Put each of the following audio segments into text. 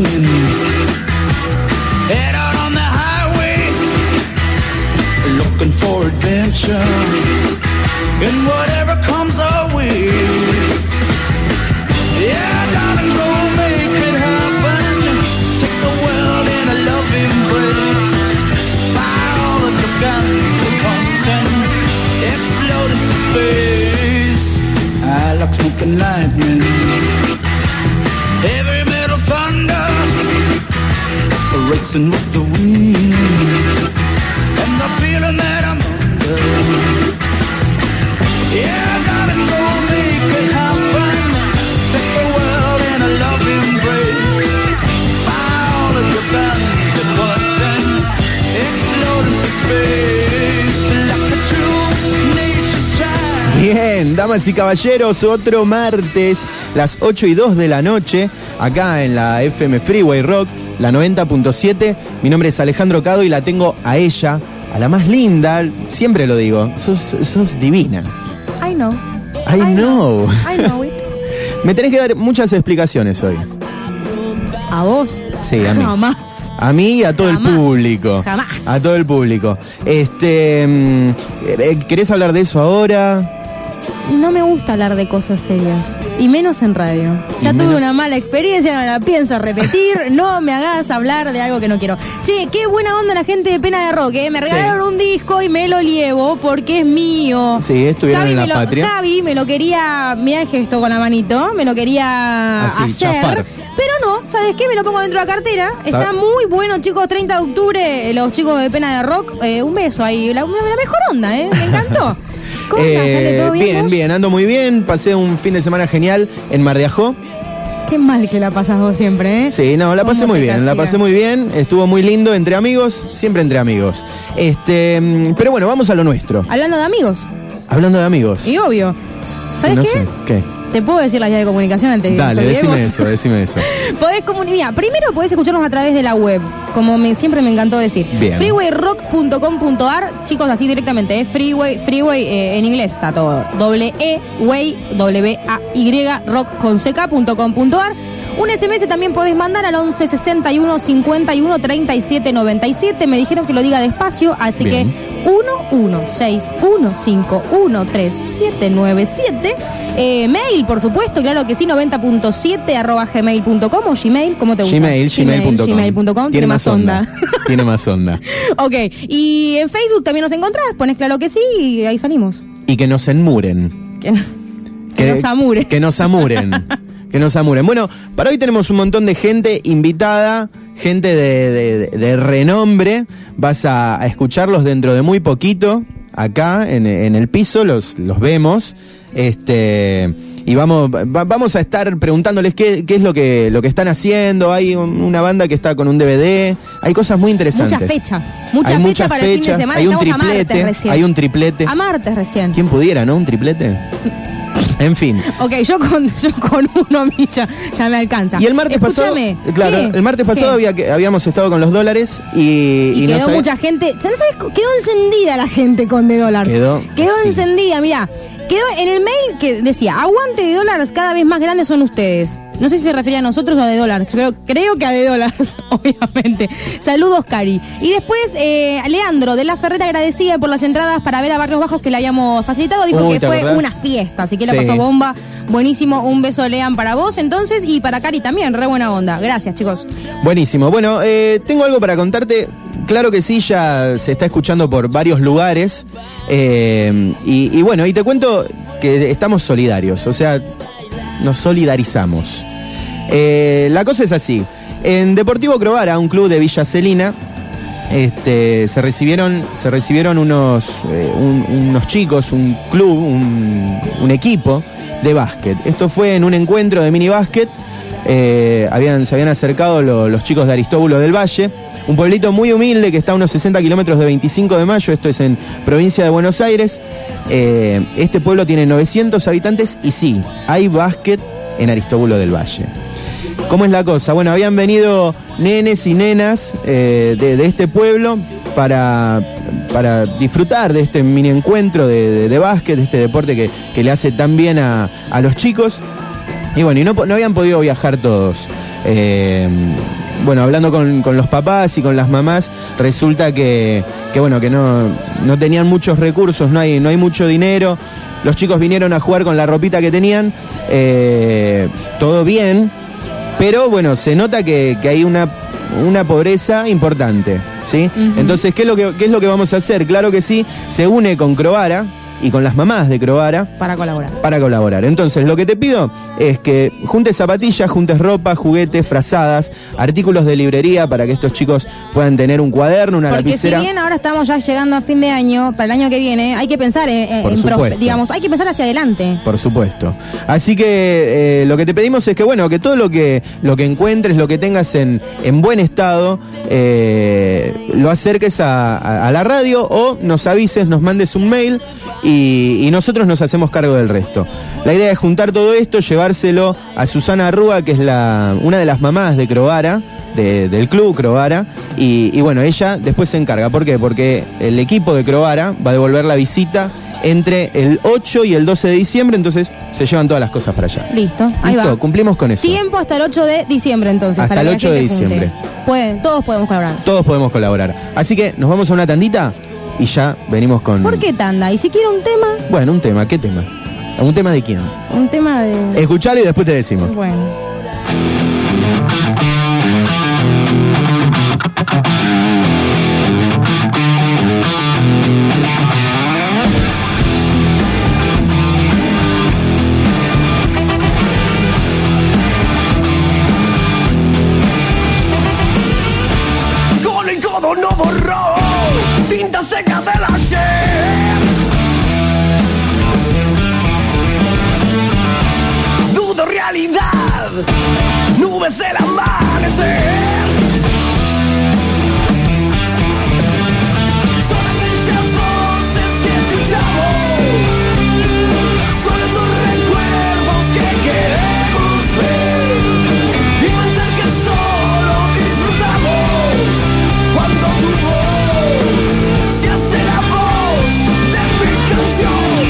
swinging. Head out on the highway, looking for adventure, and whatever comes our way. Yeah, darling, go make it happen. Take the world in a love embrace. Fire all of the guns and pumps and explode into space. I like smoking lightning, heavy metal thunder, racing with the wind, and the feeling that I'm under. Yeah, darling, go make it happen. Take the world in a love embrace. Fire all of your guns at once and explode into space like a true nature's child. Bien, damas y caballeros, otro martes, las 8:02 de la noche, acá en la FM Freeway Rock, la 90.7. Mi nombre es Alejandro Cado y la tengo a ella, a la más linda, siempre lo digo, sos divina. I know. I know. I know it. Me tenés que dar muchas explicaciones hoy. ¿A vos? Sí, a mí. Jamás. A mí y a todo Jamás. el público. Jamás. A todo el público. ¿Querés hablar de eso ahora? No me gusta hablar de cosas serias. Y menos en radio. Ya tuve una mala experiencia, no la pienso repetir. No me hagas hablar de algo que no quiero. Che, qué buena onda la gente de Pena de Rock, ¿eh? Me regalaron un disco y me lo llevo porque es mío. Sí, estuvieron en la patria. Javi me lo quería, mirá el gesto con la manito, me lo quería así, hacer. chafar. Pero no, ¿sabes qué? Me lo pongo dentro de la cartera. Está muy bueno, chicos. 30 de octubre, los chicos de Pena de Rock. Un beso ahí. La mejor onda, ¿eh? Me encantó. ¿Cómo estás? ¿Sale todo bien? Bien, ando muy bien. Pasé un fin de semana genial en Mar de Ajó. Qué mal que la pasás vos siempre, ¿eh? Sí, no, la pasé muy bien, estuvo muy lindo, entre amigos, siempre entre amigos. Pero bueno, vamos a lo nuestro. Hablando de amigos. Hablando de amigos. Y obvio. ¿Sabes qué? Sé. ¿Qué? ¿Te puedo decir las vías de comunicación antes de que Dale, nos olvidemos? decime eso. Mira, primero podés escucharnos a través de la web, como siempre me encantó decir. Bien. freewayrock.com.ar, chicos, así directamente, Freeway en inglés está todo. Way, W-A-Y, rock con CK.com.ar. Un SMS también podés mandar al 11 61 51 37 97. Me dijeron que lo diga despacio, así bien. Que 11615137797. Mail, por supuesto, claro que sí, 90.7 @gmail.com o Gmail, ¿cómo te gusta? Gmail.com. Tiene más onda. Tiene más onda. Ok, y en Facebook también nos encontrás, pones claro que sí y ahí salimos. Y que nos enmuren. Que nos amuren. Que nos amuren. Que nos amuren. Bueno, para hoy tenemos un montón de gente invitada, gente de renombre. Vas a escucharlos dentro de muy poquito, acá en el piso, los vemos. Y vamos a estar preguntándoles qué es lo que están haciendo. Hay una banda que está con un DVD. Hay cosas muy interesantes. Mucha fecha para el fin de semana. Hay un Estamos triplete. a triplete. A martes recién. ¿Quién pudiera, no? Un triplete. En fin. Ok, yo con uno a mí ya me alcanza. Y el martes pasado, claro, ¿qué? el martes pasado habíamos estado con los dólares y quedó mucha gente. ¿Sabes? Quedó encendida la gente con de dólar. Quedó sí. encendida, mirá. Quedó en el mail que decía, aguante de dólares, cada vez más grandes son ustedes. No sé si se refería a nosotros o a de dólares. Creo que a de dólares, obviamente. Saludos, Cari. Y después, Leandro de la Ferrera, agradecida por las entradas para ver a Barrios Bajos que le habíamos facilitado. Dijo que fue una fiesta, así que la pasó bomba. Buenísimo, un beso, Lean, para vos entonces y para Cari también. Re buena onda. Gracias, chicos. Buenísimo. Bueno, tengo algo para contarte. Claro que sí, ya se está escuchando por varios lugares. Y bueno, y te cuento que estamos solidarios. O sea, nos solidarizamos. La cosa es así. En Deportivo Crovara, un club de Villa Celina, se recibieron unos chicos, un club, un equipo de básquet. Esto fue en un encuentro de mini básquet. Se habían acercado los chicos de Aristóbulo del Valle, un pueblito muy humilde que está a unos 60 kilómetros de 25 de Mayo. Esto es en provincia de Buenos Aires. Este pueblo tiene 900 habitantes y sí, hay básquet en Aristóbulo del Valle. ¿Cómo es la cosa? Bueno, habían venido nenes y nenas de este pueblo para disfrutar de este mini encuentro de básquet, de este deporte que le hace tan bien a los chicos. Y bueno, y no habían podido viajar todos. Bueno, hablando con los papás y con las mamás, resulta que no tenían muchos recursos, no hay mucho dinero. Los chicos vinieron a jugar con la ropita que tenían, todo bien, pero bueno, se nota que hay una pobreza importante, ¿sí? Uh-huh. Entonces, ¿qué es lo que vamos a hacer? Claro que sí, se une con Crovara y con las mamás de Crovara para colaborar. Entonces, lo que te pido es que juntes zapatillas, juntes ropa, juguetes, frazadas, artículos de librería para que estos chicos puedan tener un cuaderno, una lapicera. Porque si bien ahora estamos ya llegando a fin de año, para el año que viene, hay que pensar hay que pensar hacia adelante. Por supuesto. Así que lo que te pedimos es que que todo lo que encuentres, lo que tengas en buen estado, lo acerques a la radio o nos avises, nos mandes un mail y nosotros nos hacemos cargo del resto. La idea es juntar todo esto, llevárselo a Susana Rúa, que es una de las mamás de Crovara, del club Crovara, y bueno, ella después se encarga. ¿Por qué? Porque el equipo de Crovara va a devolver la visita entre el 8 y el 12 de diciembre, entonces se llevan todas las cosas para allá. Listo, ahí va. Cumplimos con eso. Tiempo hasta el 8 de diciembre, entonces. Hasta el 8 de diciembre. Todos podemos colaborar. Todos podemos colaborar. Así que nos vamos a una tandita y ya venimos con... ¿Por qué tanda? ¿Y si quiero un tema? Bueno, un tema. ¿Qué tema? ¿Un tema de quién? Un tema de... Escuchalo y después te decimos. Bueno. Con el codo no borró tinta seca del ayer. Dudo realidad, nubes del amanecer. Son aquellas voces que escuchamos, son esos recuerdos que queremos ver y pensar que solo disfrutamos cuando tu voz se hace la voz de mi canción.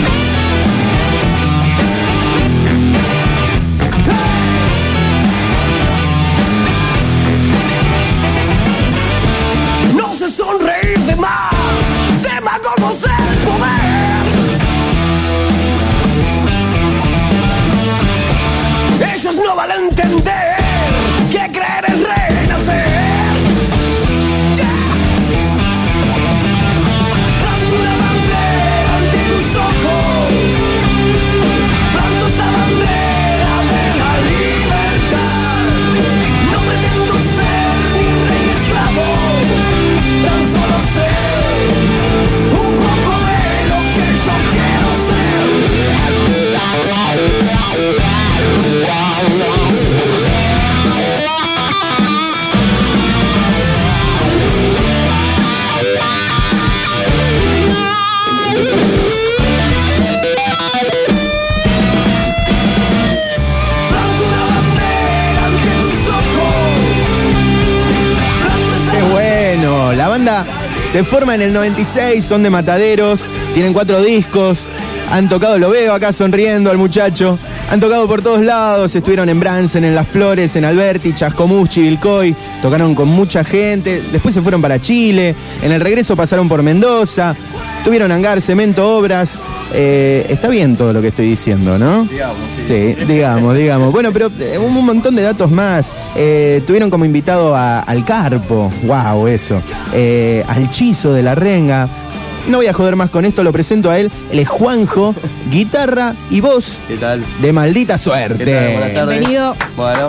No sé sonreír de más, demagogos del poder. Ellos no van a entender que creer es renacer. Planto una bandera ante tus ojos, planto esta bandera de la libertad. No pretendo ser ni rey ni esclavo, tan solo ser un poco de lo que yo quiero ser. Planto una bandera ante tus ojos, planto esta ¡Qué bueno! La banda se forma en el 96, son de Mataderos, tienen 4 discos, han tocado, lo veo acá sonriendo al muchacho, han tocado por todos lados, estuvieron en Bransen, en Las Flores, en Alberti, Chascomús, Chivilcoy, tocaron con mucha gente, después se fueron para Chile, en el regreso pasaron por Mendoza, tuvieron hangar, cemento, obras. Está bien todo lo que estoy diciendo, ¿no? Digamos, sí. Digamos. Bueno, pero un montón de datos más. Tuvieron como invitado al Carpo, wow, eso. Al Chizo de la Renga. No voy a joder más con esto, lo presento a él. Él es Juanjo, guitarra y voz. ¿Qué tal? De Maldita Suerte. ¿Qué tal? Buenas tardes. Bienvenido. Bueno.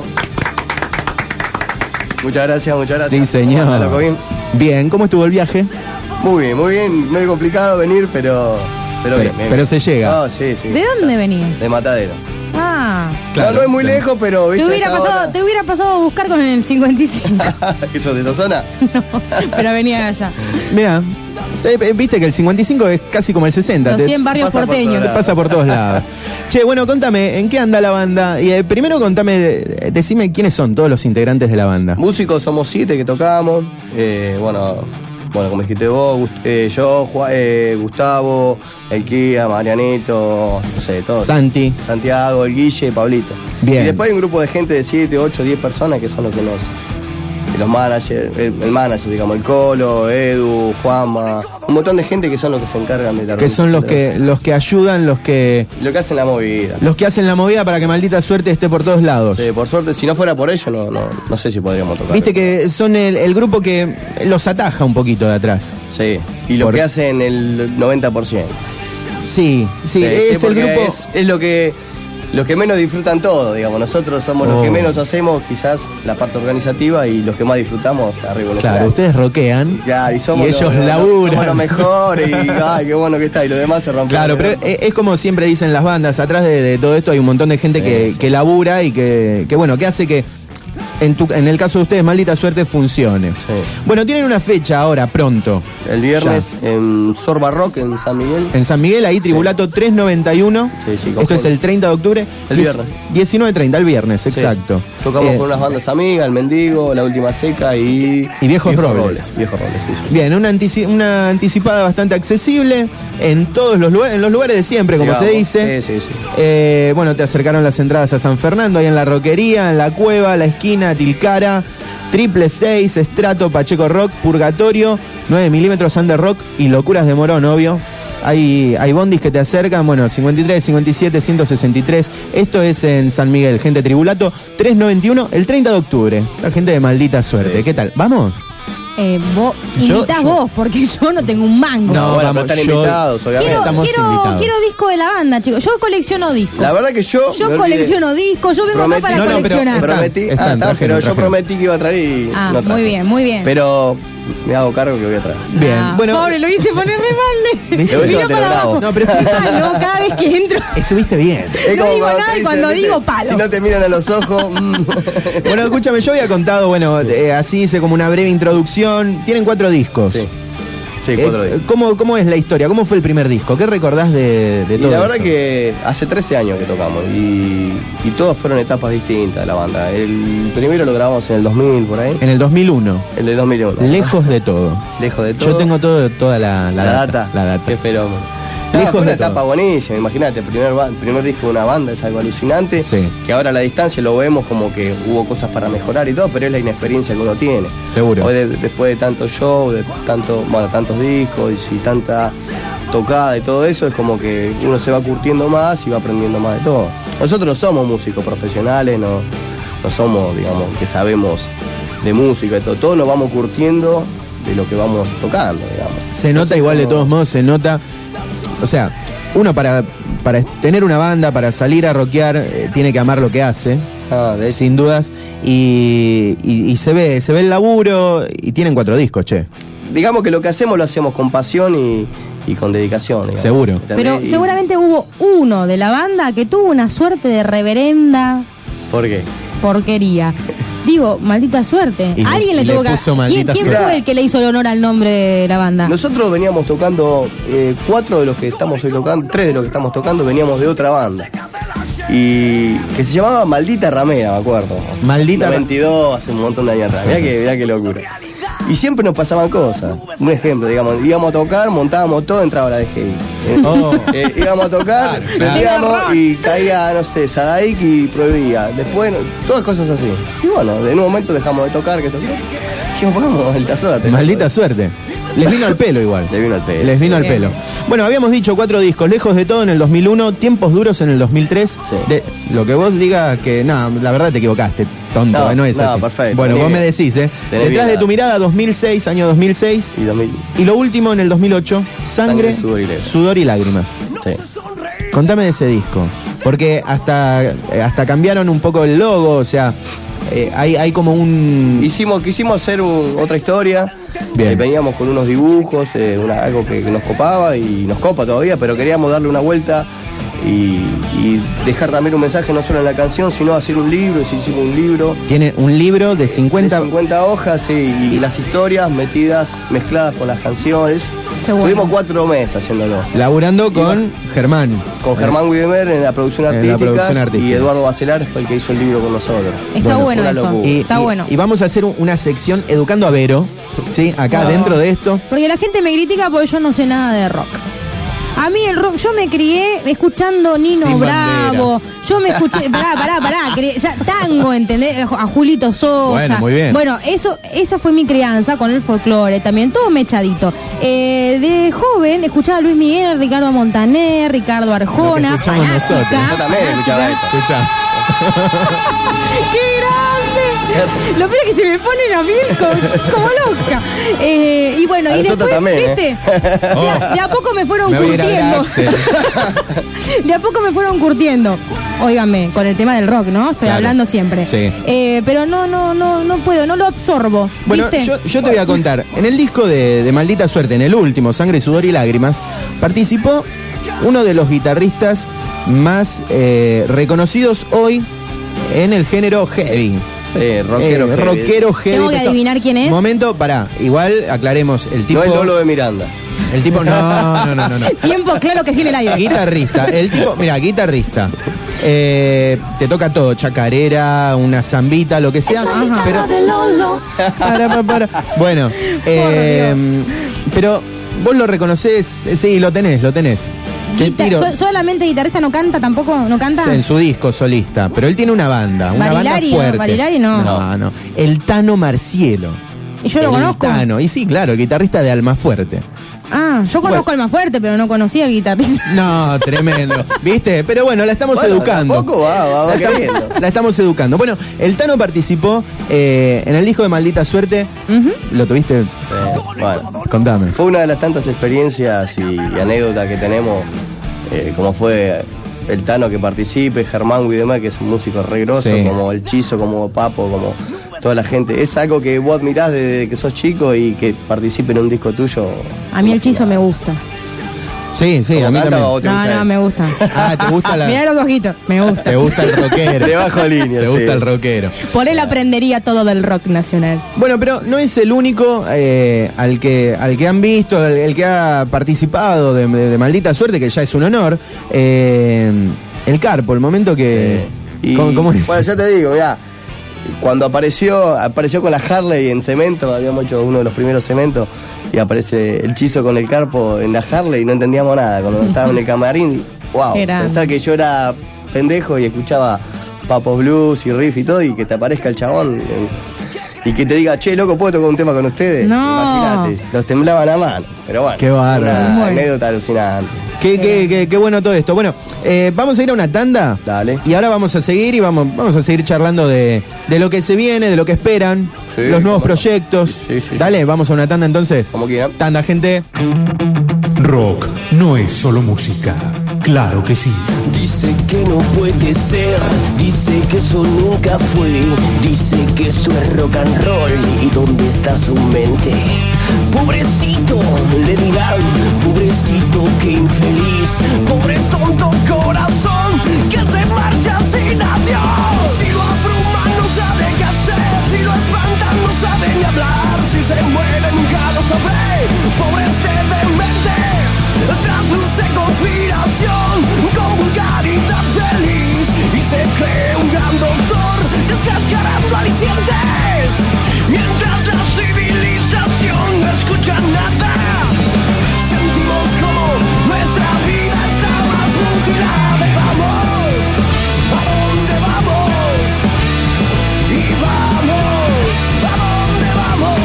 Muchas gracias. Sí, señor. ¿Cómo anda, Coquín? Bien, ¿cómo estuvo el viaje? Muy bien. Medio complicado venir, pero bien. Pero se llega. No, sí. ¿De dónde venías? De Matadero. Ah. Claro, no es muy claro. lejos, pero Te ¿viste? hubiera pasado a buscar con el 55. ¿Qué sos de esa zona? No, pero venía de allá. Mira, viste que el 55 es casi como el 60. Los 100 barrios pasa por porteños. todos Te pasa por todos lados. Che, bueno, contame, ¿en qué anda la banda? Y primero contame, decime quiénes son todos los integrantes de la banda. Músicos somos 7 que tocamos. bueno, como dijiste vos, yo, Gustavo, el Kia, Marianito, no sé, todos. Santi. Santiago, el Guille, Pablito. Bien. Y después hay un grupo de gente de 7, 8, 10 personas que son los que los managers, el manager, digamos, el Colo, Edu, Juanma, un montón de gente que son los que se encargan de dar. Que son los que ayudan, lo que hacen la movida. Los que hacen la movida para que Maldita Suerte esté por todos lados. Sí, por suerte, si no fuera por ellos, no sé si podríamos tocar. Viste que son el grupo que los ataja un poquito de atrás. Sí, y lo que hacen el 90%. Sí, es el grupo. Es lo que los que menos disfrutan todo, digamos. Nosotros somos los que menos hacemos, quizás, la parte organizativa, y los que más disfrutamos arriba en el Claro, escenario. ustedes rockean y ellos laburan. Somos lo mejor y ay, qué bueno que está, y lo demás se rompe. Claro, pero es como siempre dicen las bandas, atrás de todo esto hay un montón de gente que labura y que bueno, que hace que en el caso de ustedes, Maldita Suerte, funcione. Sí. Bueno, tienen una fecha ahora, pronto. El viernes en Sorba Rock, en San Miguel. En San Miguel, ahí Tribulato 391. Sí, Esto es el 30 de octubre. El viernes. 19:30, el viernes, exacto. Tocamos con unas bandas amigas, El Mendigo, La Última Seca y Viejos Robles. Viejos Robles, sí. Bien, una anticipada bastante accesible en todos los lugares, en los lugares de siempre, como se dice. Sí. Bueno, te acercaron las entradas a San Fernando, ahí en la Roquería, en la Cueva, La Esquina, Tilcara, 666, Estrato, Pacheco Rock, Purgatorio, 9 milímetros, Under Rock y Locuras de Morón, obvio. Hay bondis que te acercan, bueno, 53, 57, 163. Esto es en San Miguel, gente Tribulato, 391, el 30 de octubre. La gente de Maldita Suerte. Sí. ¿Qué tal? ¿Vamos? Vos invitás vos, porque yo no tengo un mango. No, bueno, vamos, pero están invitados, obviamente. Estamos invitados. Quiero disco de la banda, chicos. Yo colecciono discos. La verdad que yo colecciono discos, yo vengo acá para coleccionar. Pero yo prometí que iba a traer y no traje. Muy bien. Pero me hago cargo que voy a traer. Bien, bueno. Pobre, lo hice poner re mal. ¿Viste? Miró para abajo. No, pero No, cada vez que entro. Estuviste bien. Es No como digo cuando nada te y cuando dicen, digo ¿viste? palo. Si no te miran a los ojos. Bueno, escúchame, yo había contado, bueno, así hice como una breve introducción. Tienen 4 discos. Sí, 4 días. ¿Cómo es la historia? ¿Cómo fue el primer disco? ¿Qué recordás de todo eso? Y la verdad que hace 13 años que tocamos y todos fueron etapas distintas de la banda. El primero lo grabamos en el 2000, por ahí. En el 2001. El de 2001. Lejos de todo. Lejos de todo. Yo tengo toda la data. La data. Qué fenómeno. Lejos fue una de todo. etapa buenísima, imagínate, el primer disco de una banda es algo alucinante, Sí. que ahora a la distancia lo vemos como que hubo cosas para mejorar y todo, pero es la inexperiencia que uno tiene. Seguro. Hoy después de tantos shows, de tantos discos y tanta tocada y todo eso, es como que uno se va curtiendo más y va aprendiendo más de todo. Nosotros somos músicos profesionales, no somos, digamos, que sabemos de música y todo, todos nos vamos curtiendo de lo que vamos tocando, digamos. Se nota igual, de todos modos, se nota. O sea, uno para tener una banda, para salir a rockear, tiene que amar lo que hace, sin dudas. Y se ve el laburo, y tienen 4 discos, che. Digamos que lo que hacemos lo hacemos con pasión y con dedicación. Digamos. Seguro. ¿Entendés? Pero seguramente hubo uno de la banda que tuvo una suerte de reverenda ¿Por qué? porquería. Digo, Maldita Suerte. Y Alguien le le tuvo que. puso Maldita ¿Quién Suerte? fue el que le hizo el honor al nombre de la banda? Nosotros veníamos tocando, 4 de los que estamos hoy tocando, 3 de los que estamos tocando veníamos de otra banda. Y que se llamaba Maldita Ramera, me acuerdo. Maldita 92, hace un montón de años atrás. Mirá qué locura. Y siempre nos pasaban cosas. Un ejemplo, digamos, íbamos a tocar, montábamos todo, entraba la DGI. Oh. Íbamos a tocar, Claro. prendíamos y caía, no sé, Sadaik y prohibía. Después, todas cosas así. Y bueno, en un momento dejamos de tocar, que tocó. Dijimos, pongamos Maldita Suerte. Maldita Suerte. Les vino al pelo igual. Le vino al pelo. Les vino al pelo. Bueno, habíamos dicho 4 discos. Lejos de todo en el 2001, Tiempos Duros en el 2003. Sí. De, lo que vos digas que, no, la verdad te equivocaste, tonto, no es así. Perfecto. Bueno, vos me decís, Tenés Detrás bien de la tu mirada, 2006, año 2006. Y 2000. Y lo último en el 2008, Sangre, Sudor y lágrimas. Sudor y Lágrimas. Sí. Contame de ese disco. Porque hasta cambiaron un poco el logo, o sea, hay como un... Quisimos hacer otra historia. Bien. Veníamos con unos dibujos, algo que nos copaba y nos copa todavía, pero queríamos darle una vuelta y dejar también un mensaje no solo en la canción, sino hacer un libro, si hicimos un libro. Tiene un libro de 50... De 50 hojas, sí, y las historias mezcladas con las canciones. Qué bueno. Tuvimos 4 meses haciéndolo. Laburando con Germán. Con Germán Widemer en la producción En la artística. producción artística. Y Eduardo Bacelar fue el que hizo el libro con nosotros. Está bueno una eso. locura. Está bueno. Y vamos a hacer una sección educando a Vero, ¿sí? Acá dentro de esto. Porque la gente me critica porque yo no sé nada de rock. A mí el rock, yo me crié escuchando Nino Sin Bravo. bandera. Yo me escuché, pará, ya tango, ¿entendés? A Julito Sosa. Bueno, muy bien. Bueno, eso fue mi crianza con el folclore también, todo mechadito. De joven escuchaba a Luis Miguel, Ricardo Montaner, Ricardo Arjona. Lo que escuchamos fanática, nosotros. Yo también escuchaba esto. Escuchá. ¡Qué grande! Lo peor es que se me pone la piel como loca. Y bueno, A y nosotros después, también, ¿viste? De a poco me fueron Me voy a ir a curtiendo. Axel. De a poco me fueron curtiendo. Óigame, con el tema del rock, ¿no? Estoy Claro. hablando siempre. Sí. Pero no puedo, no lo absorbo. Bueno, ¿viste? yo te voy a contar. En el disco de Maldita Suerte, en el último, Sangre, Sudor y Lágrimas, participó uno de los guitarristas más reconocidos hoy en el género heavy. Rockero heavy. Rockero heavy. Tengo que pesado. adivinar quién es. Momento, pará. Igual aclaremos. El tipo. No es Lolo de Miranda. El tipo. No. Tiempo, claro que sí en el aire. Guitarrista. El tipo. Mira, guitarrista. Te toca todo. Chacarera, una zambita, lo que sea. Ajá. Pero. Para. Bueno. Pero vos lo reconocés. Sí, lo tenés. Te tiro. Solamente guitarrista no canta, tampoco no canta. En su disco solista, pero él tiene una banda Barilari, fuerte. no, Barilari no. No. El Tano Marcielo. Y yo lo El conozco. Tano. Y sí, claro, el guitarrista de Almafuerte. Yo conozco al más fuerte, pero no conocía al guitarrista. No, tremendo. ¿Viste? Pero bueno, la estamos Bueno, educando. tampoco va queriendo. La estamos educando. Bueno, el Tano participó en el disco de Maldita Suerte. ¿Lo tuviste? Bueno, Contame. fue una de las tantas experiencias y anécdotas que tenemos, como fue el Tano que participe, Germán Widemer, que es un músico re grosso, Sí. como el Chizo, como Papo, como toda la gente. Es algo que vos admirás desde que sos chico y que participe en un disco tuyo. A mí el Chizo me gusta. Sí, ¿Cómo a mí canta también. o te gusta No, él? me gusta. Ah, ¿te gusta la...? Mirá los ojitos, me gusta. Te gusta el rockero. De bajo línea, Te sí. gusta el rockero. Por él aprendería todo del rock nacional. Bueno, pero no es el único al que han visto, el que ha participado de Maldita Suerte, que ya es un honor. El Carpo, el momento que... Y, ¿Cómo es? Bueno, ya te digo, ya. Cuando apareció con la Harley en cemento, habíamos hecho uno de los primeros cementos, y aparece el Chizo con el Carpo en la Harley y no entendíamos nada. Cuando estaba en el camarín, wow, Qué grande. pensar que yo era pendejo y escuchaba Papos Blues y riff y todo, y que te aparezca el chabón y que te diga, che, loco, ¿puedo tocar un tema con ustedes? No. Imagínate, los temblaban la mano. Pero bueno, Qué bárbaro. una Bueno. anécdota alucinante. Qué bueno todo esto. Bueno, vamos a ir a una tanda. Dale. Y ahora vamos a seguir y vamos a seguir charlando de lo que se viene, de lo que esperan, Sí, los nuevos cómo no. proyectos. Sí. Dale, vamos a una tanda entonces. Como quieran. Tanda, gente. Rock no es solo música. Claro que sí. Dice que no puede ser, dice que eso nunca fue, dice que esto es rock and roll. ¿Y dónde está su mente? Pobrecito, le dirán, pobrecito, que infeliz, pobre tonto corazón que se marcha sin adiós. Si lo abruman no sabe qué hacer, si lo espantan no sabe ni hablar, si se muere nunca lo sabré, pobre este demente. Tras dulce conspiración, con vulgaridad feliz, y se cree un gran doctor, descascarando alicientes, mientras la civilización no escucha nada. Sentimos como nuestra vida está más mutilada. Y vamos, ¿a dónde vamos? Y vamos, ¿a dónde vamos?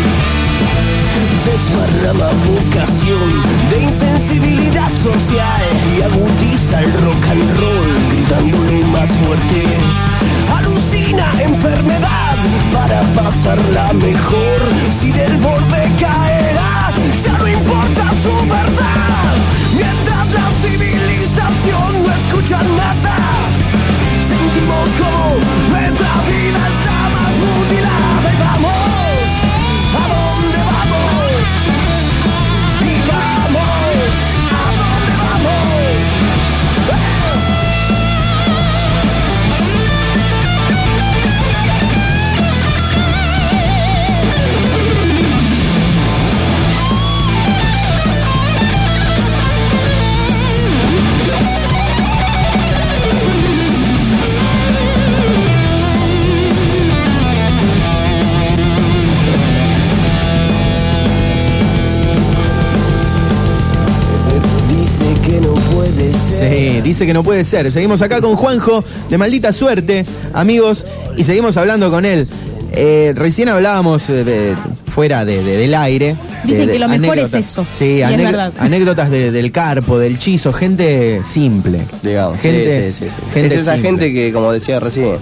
Desparrama vocación de insensibilidad social y agudiza el rock and roll gritándole más fuerte. Alucina enfermedad para pasarla mejor. Si del borde caerá, ya no importa su verdad. Mientras la civilización no escucha nada, sentimos como nuestra vida está más mutilada. Y vamos, ¿a dónde vamos? Y vamos, ¿a dónde vamos? dice que no puede ser. Seguimos acá con Juanjo de Maldita Suerte, amigos, y seguimos hablando con él. Recién hablábamos fuera del aire. Dicen que lo mejor anécdotas. es eso. Sí, y es verdad. anécdotas del Carpo, del Chizo, gente simple. Digamos, Gente, sí. gente es esa simple. gente que, como decía recién,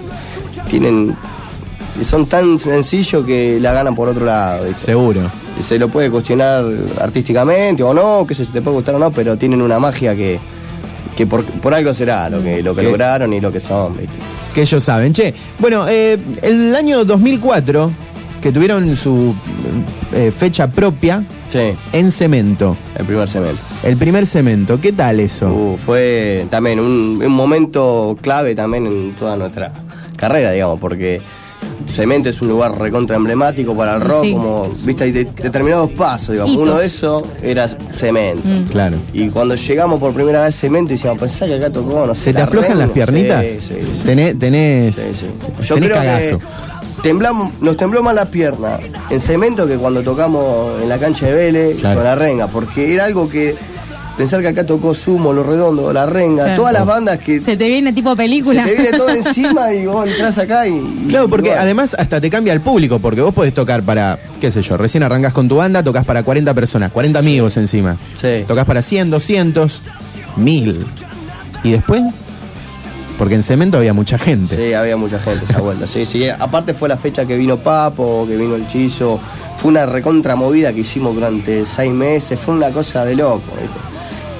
son tan sencillos que la ganan por otro lado, ¿viste? Seguro. Se lo puede cuestionar artísticamente o no, que se te puede gustar o no, pero tienen una magia que por algo será lo que lograron y lo que son, ¿viste? Que ellos saben. Che, bueno, el año 2004, que tuvieron su fecha propia Sí, en Cemento. el primer cemento. El primer Cemento, ¿qué tal eso? Fue también un momento clave también en toda nuestra carrera, digamos, porque Cemento es un lugar recontra emblemático para el rock, Sí. como, viste, hay determinados pasos, digamos. Hitos. Uno de esos era Cemento. Claro. Y cuando llegamos por primera vez a Cemento, decíamos, pensá que acá tocó, no sé, ¿Se te la aflojan Renga. las piernitas? Sí. Tenés Sí. Yo tenés creo cagazo. que nos tembló más la pierna en Cemento que cuando tocamos en la cancha de Vélez Claro. con la Renga, porque era algo que pensar que acá tocó Sumo, Los Redondos, la Renga, Claro. todas las bandas que Se te viene tipo película. se te viene todo encima y vos entrás acá y Claro, porque bueno. además hasta te cambia el público, porque vos podés tocar para, qué sé yo, recién arrancás con tu banda, tocas para 40 personas, 40 amigos encima. Sí. Tocas para 100, 200, 1000. ¿Y después? Porque en Cemento había mucha gente. Sí, había mucha gente esa vuelta. Sí. Aparte fue la fecha que vino Papo, que vino el Chizo. Fue una recontra movida que hicimos durante 6 meses. Fue una cosa de loco, ¿viste?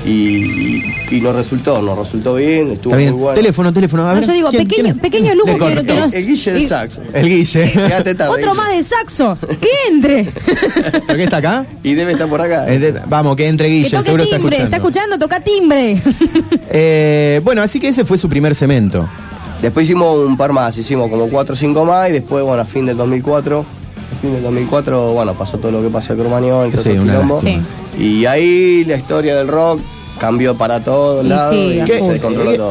Y nos resultó bien, estuvo Está bien. muy bueno. Teléfono, a No, ver. yo digo, ¿quién es? pequeños lujos Le corto. que nos- El Guille del y- saxo. El Guille. Quédate tarde, Otro Guille. más de saxo. Que entre. ¿Por qué está acá? Y debe estar por acá. Vamos, que entre Que Guille, toque seguro timbre. está escuchando. Toca timbre. Bueno, así que ese fue su primer Cemento. Después hicimos un par más, hicimos como 4 o 5 más y después, bueno, a fin del 2004, bueno, pasó todo lo que pasó en Cromañón, todo Sí, ese una quilombo. lástima. Y ahí la historia del rock cambió para todos Y lados sí, y a ¿Qué? full. se controló todo.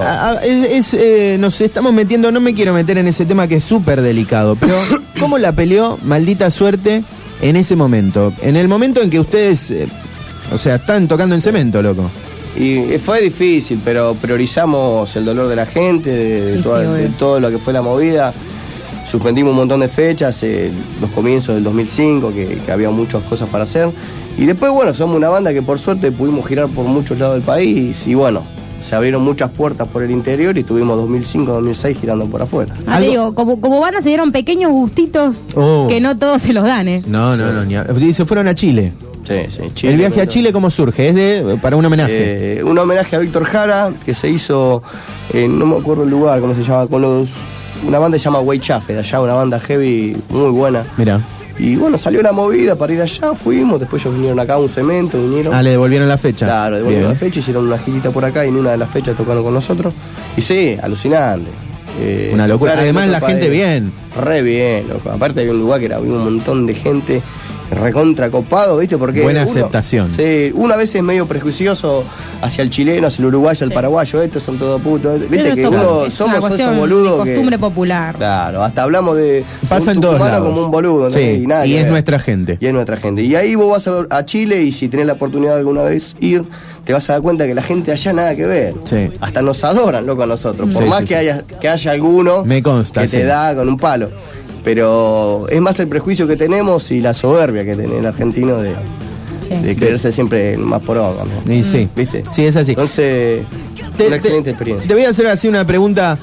Nos estamos metiendo, no me quiero meter en ese tema que es súper delicado, pero ¿cómo la peleó Maldita Suerte en ese momento? En el momento en que ustedes, están tocando en Cemento, loco. Y fue difícil, pero priorizamos el dolor de la gente, de Sí, todo, sí, obvio. de todo lo que fue la movida. Suspendimos un montón de fechas, los comienzos del 2005, que había muchas cosas para hacer. Y después, bueno, somos una banda que por suerte pudimos girar por muchos lados del país. Y bueno, se abrieron muchas puertas por el interior y estuvimos 2005, 2006 girando por afuera. Ah, te digo, como banda se dieron pequeños gustitos Oh. que no todos se los dan, ¿eh? No, y se fueron a Chile. Sí, El viaje a Chile, ¿cómo surge? ¿Es para un homenaje? Un homenaje a Víctor Jara, que se hizo, no me acuerdo el lugar, ¿cómo se llama? Una banda que se llama Way Chafe, de allá, una banda heavy muy buena. Mira. Y bueno, salió la movida para ir allá, fuimos, después ellos vinieron acá a un Cemento, vinieron. Le devolvieron la fecha. Claro, devolvieron Bien. la fecha, hicieron una girita por acá y en una de las fechas tocaron con nosotros. Y sí, alucinante. Una locura. tocar en Además, la otro gente país. bien. Re bien, loco. Aparte había un lugar que había un montón de gente recontra copado, ¿viste? Porque Buena aceptación. Sí, uno a veces es medio prejuicioso hacia el chileno, hacia el uruguayo, el paraguayo, estos son todos putos. Viste Pero que esto uno es somos una esos cuestión boludos de que. costumbre popular. Claro, hasta hablamos de Pasa un en todos tucumano lados. como un boludo, ¿no? Sí, Y nada y que es ver. nuestra gente. Y es nuestra gente. Y ahí vos vas a Chile y si tenés la oportunidad de alguna vez ir, te vas a dar cuenta que la gente allá nada que ver. Sí. Hasta nos adoran, loco, a nosotros. Por Sí, más sí, que sí. haya alguno Me consta, que sí. te da con un palo. Pero es más el prejuicio que tenemos y la soberbia que tiene el argentino de creerse siempre más poronga, ¿no? Y sí. ¿Viste? Sí, es así. Entonces, una excelente experiencia. Te voy a hacer así una pregunta.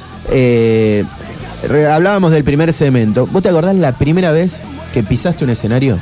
Hablábamos del primer Cemento. ¿Vos te acordás la primera vez que pisaste un escenario?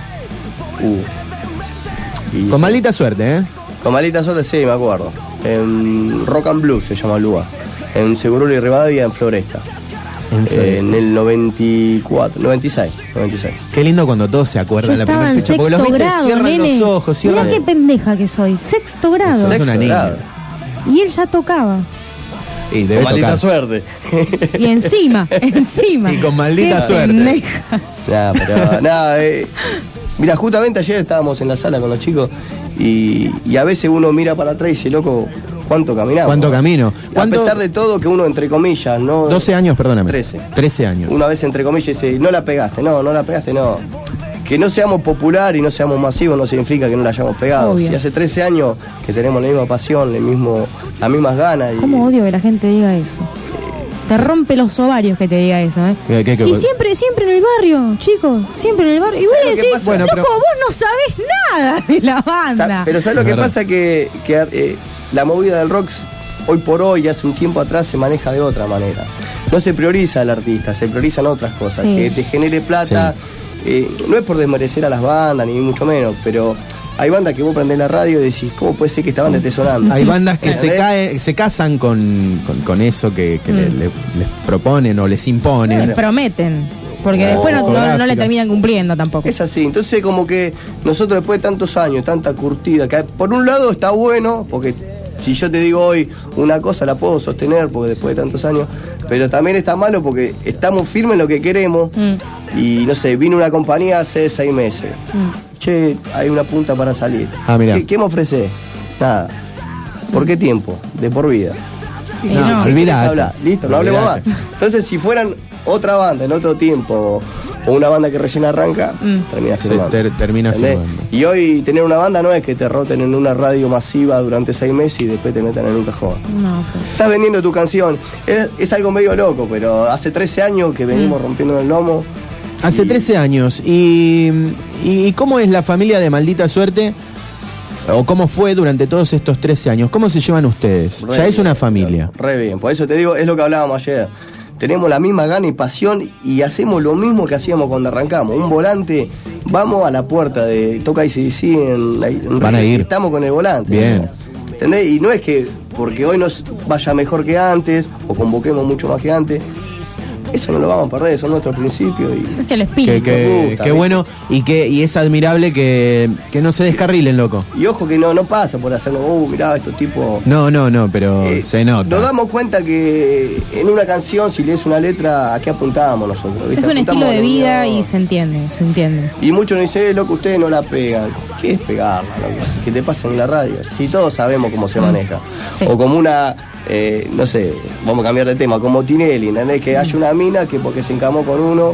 Y Con sí. maldita suerte, ¿eh? Con maldita suerte, sí, me acuerdo. En Rock and Blues se llama el lugar. En Segurula y Rivadavia, en Floresta. En Floresta. En el 96. Qué lindo cuando todos se acuerdan Yo de la estaba primera en fecha. Porque los sexto viste, grado, cierran nene. los ojos, cierran. Mirá qué pendeja que soy. Sexto grado. Sos una Sexto niña. grado. Y él ya tocaba. Y Con debe maldita tocar. suerte. Y encima. Y con maldita Qué suerte. pendeja. Nah, pero nada, mira, justamente ayer estábamos en la sala con los chicos y a veces uno mira para atrás y dice, loco, ¿cuánto caminamos? ¿Cuánto camino? ¿Cuánto? A pesar de todo, que uno entre comillas, no. 12 años, perdóname. 13. 13 años. Una vez entre comillas dice, no la pegaste, no. que no seamos popular y no seamos masivos no significa que no la hayamos pegado. Obvio. Si hace 13 años que tenemos la misma pasión, las mismas ganas. ¿Cómo odio que la gente diga eso? Te rompe los ovarios que te diga eso, ¿eh? ¿Qué? Y siempre en el barrio, chicos, siempre en el barrio. Y vos ¿Sabes lo que decís, pasa? Bueno, loco, pero- vos no sabés nada de la banda. Pero ¿sabes lo Es que verdad. pasa? Que la movida del rock hoy por hoy, hace un tiempo atrás, se maneja de otra manera. No se prioriza al artista, se priorizan otras cosas. Sí. Que te genere plata. No es por desmerecer a las bandas, ni mucho menos, pero hay bandas que vos prendés la radio y decís, ¿cómo puede ser que esta banda esté sonando? Hay bandas que ¿Entendés? se casan con eso que les proponen o les imponen. Prometen. Porque después no le Discográficas. terminan cumpliendo tampoco. Es así, entonces como que nosotros después de tantos años, tanta curtida, que por un lado está bueno, porque si yo te digo hoy una cosa la puedo sostener, porque después de tantos años, pero también está malo porque estamos firmes en lo que queremos y no sé, vino una compañía hace 6 meses. Che, hay una punta para salir. Ah, mirá. ¿Qué me ofrecés? Nada. ¿Por qué tiempo? De por vida. Y No, no. ¿Qué querés olvidate. hablar? Listo, no hablemos más. Olvidate. Entonces, si fueran otra banda en otro tiempo o una banda que recién arranca, termina Se firmando. termina ¿Entendés? firmando. Y hoy tener una banda no es que te roten en una radio masiva durante 6 meses y después te metan en un cajón. No, pues. Estás vendiendo tu canción. Es algo medio loco, pero hace 13 años que venimos rompiendo el lomo. Hace Y- 13 años. ¿Y cómo es la familia de Maldita Suerte? ¿O cómo fue durante todos estos 13 años? ¿Cómo se llevan ustedes? Re Ya es bien, una familia. Re bien, por eso te digo, es lo que hablábamos ayer. Tenemos la misma gana y pasión y hacemos lo mismo que hacíamos cuando arrancamos. Un volante, vamos a la puerta de Toca ICDC en Van a ir. Estamos con el volante. Bien. ¿no? ¿Entendés? Y no es que porque hoy nos vaya mejor que antes o convoquemos mucho más que antes. Eso no lo vamos a perder, son nuestros principios. Y Es el espíritu. Me gusta, Qué ¿viste? bueno y es admirable que no se descarrilen, loco. Y ojo que no pasa por hacerlo, mirá, estos tipos. No, pero se nota. Nos damos cuenta que en una canción, si lees una letra, ¿a qué apuntamos nosotros? ¿viste? Es un Apuntamos estilo a de la vida unión. y se entiende. Y muchos nos dicen, loco, ustedes no la pegan. ¿Qué es pegarla, loco? Que te pasen en la radio. Si todos sabemos cómo se maneja. Sí. O como una, no sé, vamos a cambiar de tema, como Tinelli, ¿entendés? Que hay una mina que porque se encamó con uno.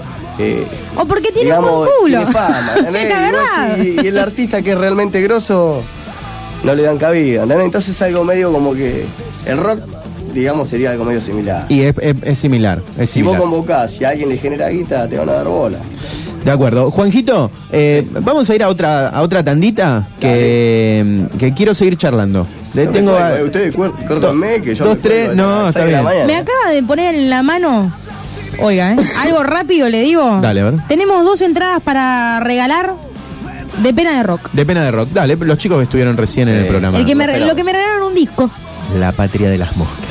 O porque tiene digamos, un buen culo. tiene fama, ¿entendés? Es la Y vos verdad. decís, y el artista que es realmente grosso no le dan cabida, ¿entendés? Entonces es algo medio como que el rock, digamos, sería algo medio similar. Y es similar, es Si vos similar. convocás, si a alguien le genera guita, te van a dar bola. De acuerdo. Juanjito, vamos a ir a otra tandita que quiero seguir charlando. Tengo a- ustedes córtanme que yo dos, me tres, cuelgo no, a las está 6 de la bien. mañana. Me acaba de poner en la mano. Oiga, algo rápido le digo. Dale, a ver. Tenemos 2 entradas para regalar de Pena de Rock. De Pena de Rock. Dale, los chicos que estuvieron recién en el programa. Lo que me esperamos. regalaron un disco. La patria de las moscas.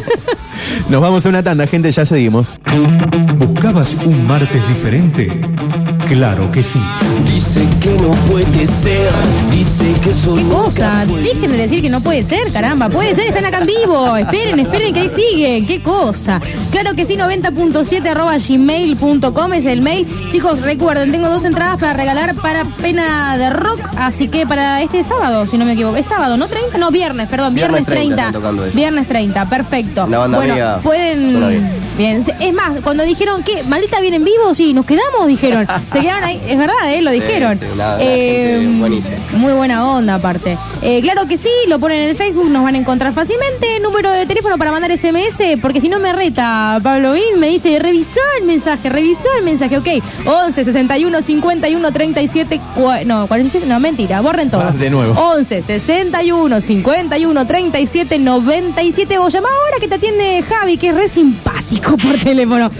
Nos vamos a una tanda, gente, ya seguimos. ¿Buscabas un martes diferente? Claro que sí. Dice que no puede ser, dice que eso ¿Qué nunca cosa? fue. Dejen de decir que no puede ser, caramba. Puede ser, están acá en vivo. Esperen que ahí siguen. ¿Qué cosa? Claro que sí, 90.7@gmail.com es el mail. Chicos, recuerden, tengo 2 entradas para regalar para Pena de Rock. Así que para este sábado, si no me equivoco. ¿Es sábado, no 30? No, viernes, perdón. Viernes Viernes 30 30. están tocando eso. Viernes 30, perfecto. La banda bueno, amiga pueden... suena bien. Bien. Es más, cuando dijeron que Maldita viene en vivo, sí, nos quedamos, dijeron. Se quedaron ahí. Es verdad, lo dijeron. sí, una gente buenísima. Muy buena onda, aparte. Claro que sí, lo ponen en el Facebook, nos van a encontrar fácilmente. Número de teléfono para mandar SMS, porque si no me reta Pablo Vin, me dice, revisá el mensaje, ok. 11 61 51 37 47, no, mentira, borren todo. Ah, de nuevo. 11 61 51 37 97, o llama ahora que te atiende Javi, que es re simpático por teléfono.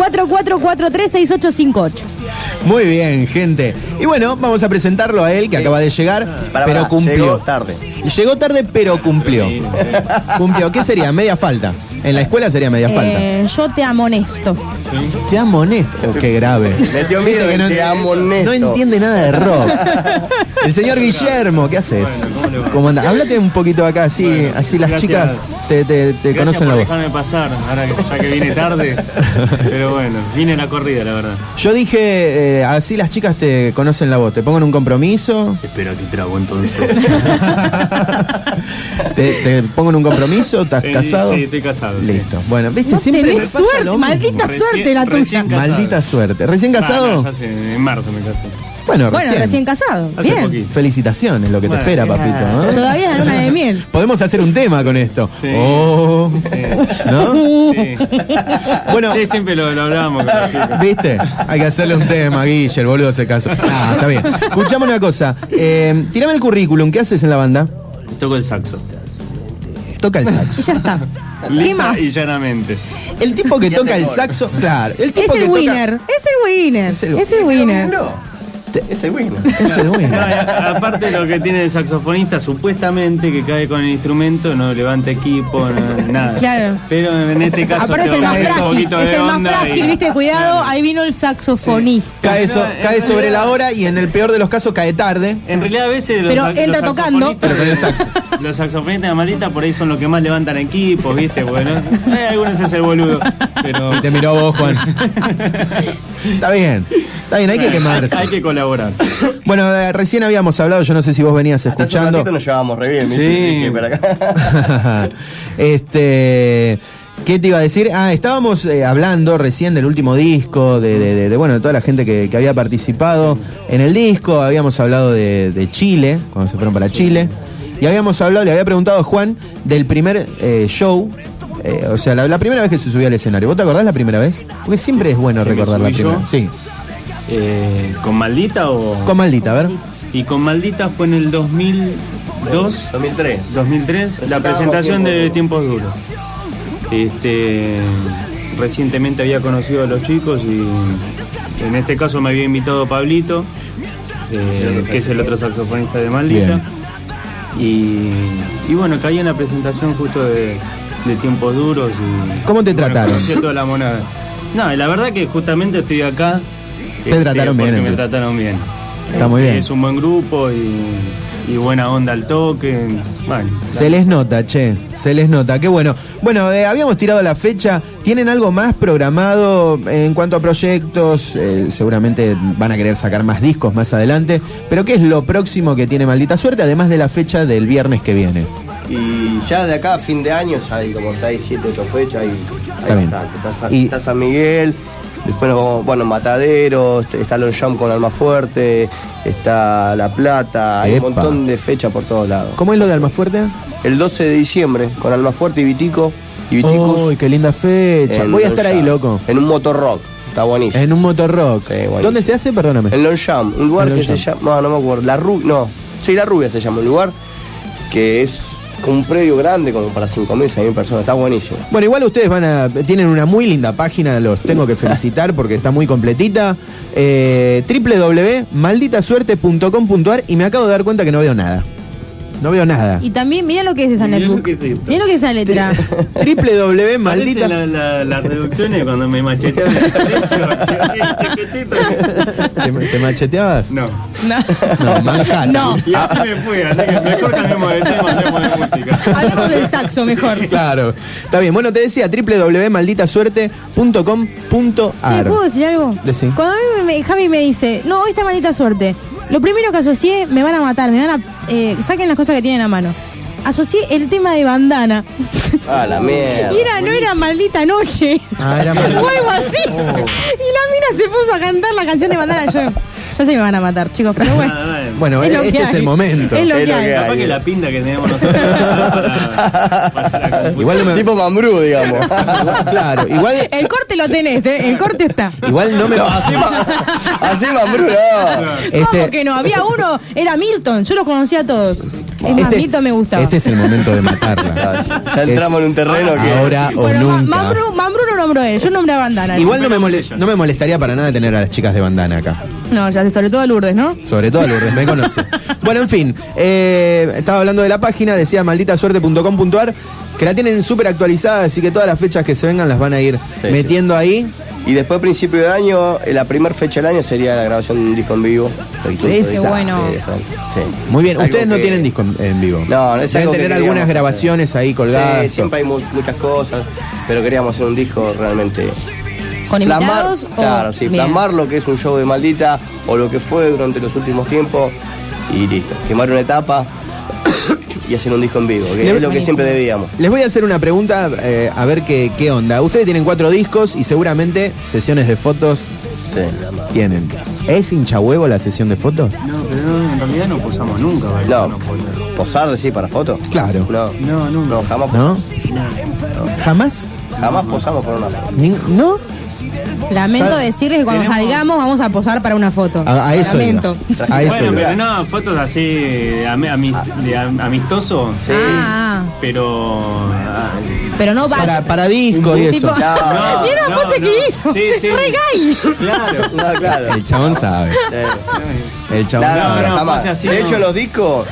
44436858. Muy bien, gente. Y bueno, vamos a presentarlo a él, que acaba de llegar, pero cumplió. Llegó tarde. Llegó tarde, pero cumplió. Cumplió. ¿Qué sería? Media falta. En la escuela sería media falta. Yo te amonesto. Te amonesto. Oh, qué grave. Le dio miedo Viste que te amonesto. No entiende nada de rock. El señor Guillermo, ¿qué haces? ¿Cómo anda? Háblate un poquito acá, así las Gracias. chicas te Gracias conocen la por voz. dejarme pasar, ahora ya que vine tarde. Pero bueno, vine en la corrida, la verdad. Yo dije, así las chicas te conocen la voz. Te pongo en un compromiso. Espero que trago entonces. te pongo en un compromiso. ¿Estás casado? Sí, estoy casado. sí. Listo. Bueno, viste, No siempre tenés me pasa suerte, lo mismo. maldita Recién- suerte la tuya. recién casado. Maldita suerte. ¿Recién casado? No, ya sé, en marzo me casé. Bueno, recién casado. Hace Bien. poquito. Felicitaciones, lo que te Bueno, espera, papito. ¿no? Todavía es la luna de miel. Podemos hacer un tema con esto. Sí. Oh, Sí. ¿no? Sí. Bueno, Sí, siempre lo hablábamos con los chicos. ¿viste? Hay que hacerle un tema, Guille, el boludo se casó. Ah, está bien. Escuchame una cosa. Tirame el currículum. ¿Qué haces en la banda? Toco el saxo. Toca el Y saxo. ya está. ¿Qué Lisa más? y llanamente. El tipo que Y toca hace el gol. saxo, claro. El Es tipo que el toca- winner. Es el winner. Es el- Es el winner. No, es el winner. Es el No, winner. aparte lo que tiene el saxofonista, supuestamente que cae con el instrumento, no levanta equipo, no, nada. Claro. Pero en este caso Aparte es el te más baja un frágil. poquito Es de el más onda frágil, y- viste, cuidado, ahí vino el saxofonista. Cae, No, en cae sobre realidad- la hora y en el peor de los casos cae tarde. En realidad a veces Pero los entra tocando. saxofonistas- Pero con el saxo. Los saxofonistas de maldita por ahí son los que más levantan equipos, ¿viste? Bueno, algunos es el boludo. Pero Y te miró vos, Juan. Está bien, hay que quemarse. hay que colaborar. Bueno, recién habíamos hablado, yo no sé si vos venías Hasta hace un escuchando. ratito nos llevábamos re bien. Sí. ¿viste? Para acá. ¿Qué te iba a decir? Estábamos hablando recién del último disco, de bueno, de toda la gente que había participado en el disco. Habíamos hablado de Chile, cuando se fueron para Chile. Y habíamos hablado, le había preguntado a Juan del primer show. O sea, la primera vez que se subió al escenario. ¿Vos te acordás la primera vez? Porque siempre es bueno ¿Que me recordar la subí yo? primera. Sí, ¿Con maldita o...? con Maldita, a ver. Y con maldita fue en el 2002. 2003. 2003, la Estábamos presentación de Tiempos Tiempos Duros. Recientemente había conocido a los chicos y en este caso me había invitado Pablito, que es el otro saxofonista de Maldita. Y bueno, caí en la presentación justo de Tiempos Duros. Y, ¿Cómo te bueno, trataron? conocí a toda la monada. No, y la verdad que justamente estoy acá. Te trataron bien, porque me entonces. trataron bien. Está muy bien. Es un buen grupo y buena onda al toque. Bueno, Se les nota, che, se les nota, qué bueno. Bueno, habíamos tirado la fecha, ¿tienen algo más programado en cuanto a proyectos? Seguramente van a querer sacar más discos más adelante, pero ¿qué es lo próximo que tiene Maldita Suerte, además de la fecha del viernes que viene? Y ya de acá a fin de año ya hay como 6, 7, 8 fechas. Hay bien. bastante. Y- Está San Miguel, después bueno, Matadero, está Lon Jam con Almafuerte, está La Plata, hay Epa. un montón de fechas por todos lados. ¿Cómo es lo de Almafuerte? El 12 de diciembre con Almafuerte y Viticus. Y Viticus ¡Uy, qué linda fecha! en Voy a Lon estar ahí, Jam, loco. En un motorrock, está buenísimo. En un motorrock. Sí, buenísimo. ¿Dónde se hace? Perdóname. En Lon Jam, un lugar En Lon que se Jam. llama, no me acuerdo, La Rubia se llama, un lugar que es como un predio grande, como para 5.000, 6.000 personas, está buenísimo. Bueno, igual ustedes tienen una muy linda página, los tengo que felicitar porque está muy completita. www.malditasuerte.com.ar y me acabo de dar cuenta que no veo nada. No veo nada. Y también, mira lo que es esa Mirá netbook. lo que es esto. Mira lo que es esa letra. www.maldita. Parece las reducciones cuando me machetean el precio. Chiquitito. ¿Te macheteabas? No. No. No, Manhattan. No. Y así me fui, así que mejor cambiemos de tema, hablemos de música. Hablemos del saxo mejor. Claro, está bien. Bueno, te decía www.malditasuerte.com.ar. ¿Puedo decir algo? Decí. Cuando a mí Javi me dice, no, hoy está Maldita Suerte, lo primero que asocié, me van a matar, me van a... saquen las cosas que tienen a mano. Asocié el tema de Bandana. Ah, la mierda. Y no era Maldita Noche. Era O algo así. Y la mina se puso a cantar la canción de Bandana. Yo, ya se me van a matar, chicos, pero bueno. Bueno, Es lo que este es hay. el momento. Es lo Es que lo hay. que hay. Capaz que la pinta que tenemos nosotros para la Igual no me- Tipo Mambrú, digamos. Claro, igual, El corte lo tenés, ¿eh? El corte está. igual no me. No, así Mambrú, no. ¿Cómo que no? Había uno, era Milton, yo los conocía a todos. Es más, Milton me gustaba. Este es el momento de matarla. Ya entramos en un terreno que. Ahora o Bueno, nunca. Mambrú no nombró él, yo nombré a Bandana. Igual no me molestaría para nada tener a las chicas de bandana acá. No, ya sé, sobre todo Lourdes, ¿no? Sobre todo a Lourdes, me conoce. Bueno, en fin, estaba hablando de la página, decía malditasuerte.com.ar, que la tienen súper actualizada, así que todas las fechas que se vengan las van a ir Sí, metiendo ahí. Y después, principio de año, la primera fecha del año sería la grabación de un disco en vivo. Esa. Qué bueno. Sí. Muy bien, Es algo ustedes no que- tienen disco en vivo. No, es Deben algo que tener queríamos algunas hacer. grabaciones ahí colgadas. Sí, siempre hay muchas cosas, pero queríamos hacer un disco realmente. ¿Con invitados o...? Claro, sí, Bien. plasmar lo que es un show de Maldita o lo que fue durante los últimos tiempos y listo. Quemar una etapa y hacer un disco en vivo, que es lo que Buenísimo. siempre debíamos. Les voy a hacer una pregunta, a ver qué onda. Ustedes tienen 4 discos y seguramente sesiones de fotos Sí. Tienen. ¿Es hincha huevo la sesión de fotos? No, pero no, en realidad no posamos nunca, ¿vale? No, posar, sí, para fotos. Claro. No, No, no, jamás. ¿No? ¿Jamás? Jamás posamos por una foto. ¿No? Lamento Sal- decirles que cuando Tenemos- salgamos vamos a posar para una foto. A eso Lamento. iba. A eso Bueno, iba. pero no, fotos así de amistoso, Sí. Ah, pero... pero no va. Para disco y Tipo- eso. No, Mira la pose que hizo. Sí, sí. Re gay. Claro. No, claro. El chabón sabe. El chabón Claro, sabe. no, jamás. pase así, de no. hecho, los discos,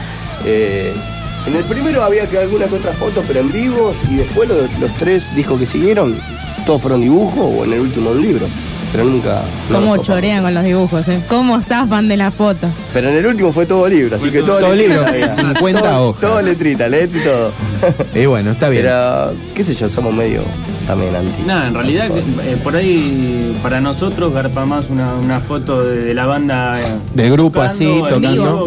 en el primero había que alguna que otra foto, pero en vivos, y después los 3 discos que siguieron, todos fueron dibujos o en el último un libro. Pero nunca. no Cómo nos topamos. chorean con los dibujos, Cómo zafan de la foto. Pero en el último fue todo libro, así que todo Todo libro, letrita. 50 todo, hojas. Todo letrita, letra y todo. Y bueno, está bien. Pero, qué sé yo, somos medio también anti. Nada, en realidad por ahí para nosotros garpa más una foto de la banda Del grupo así, en tocando. vivo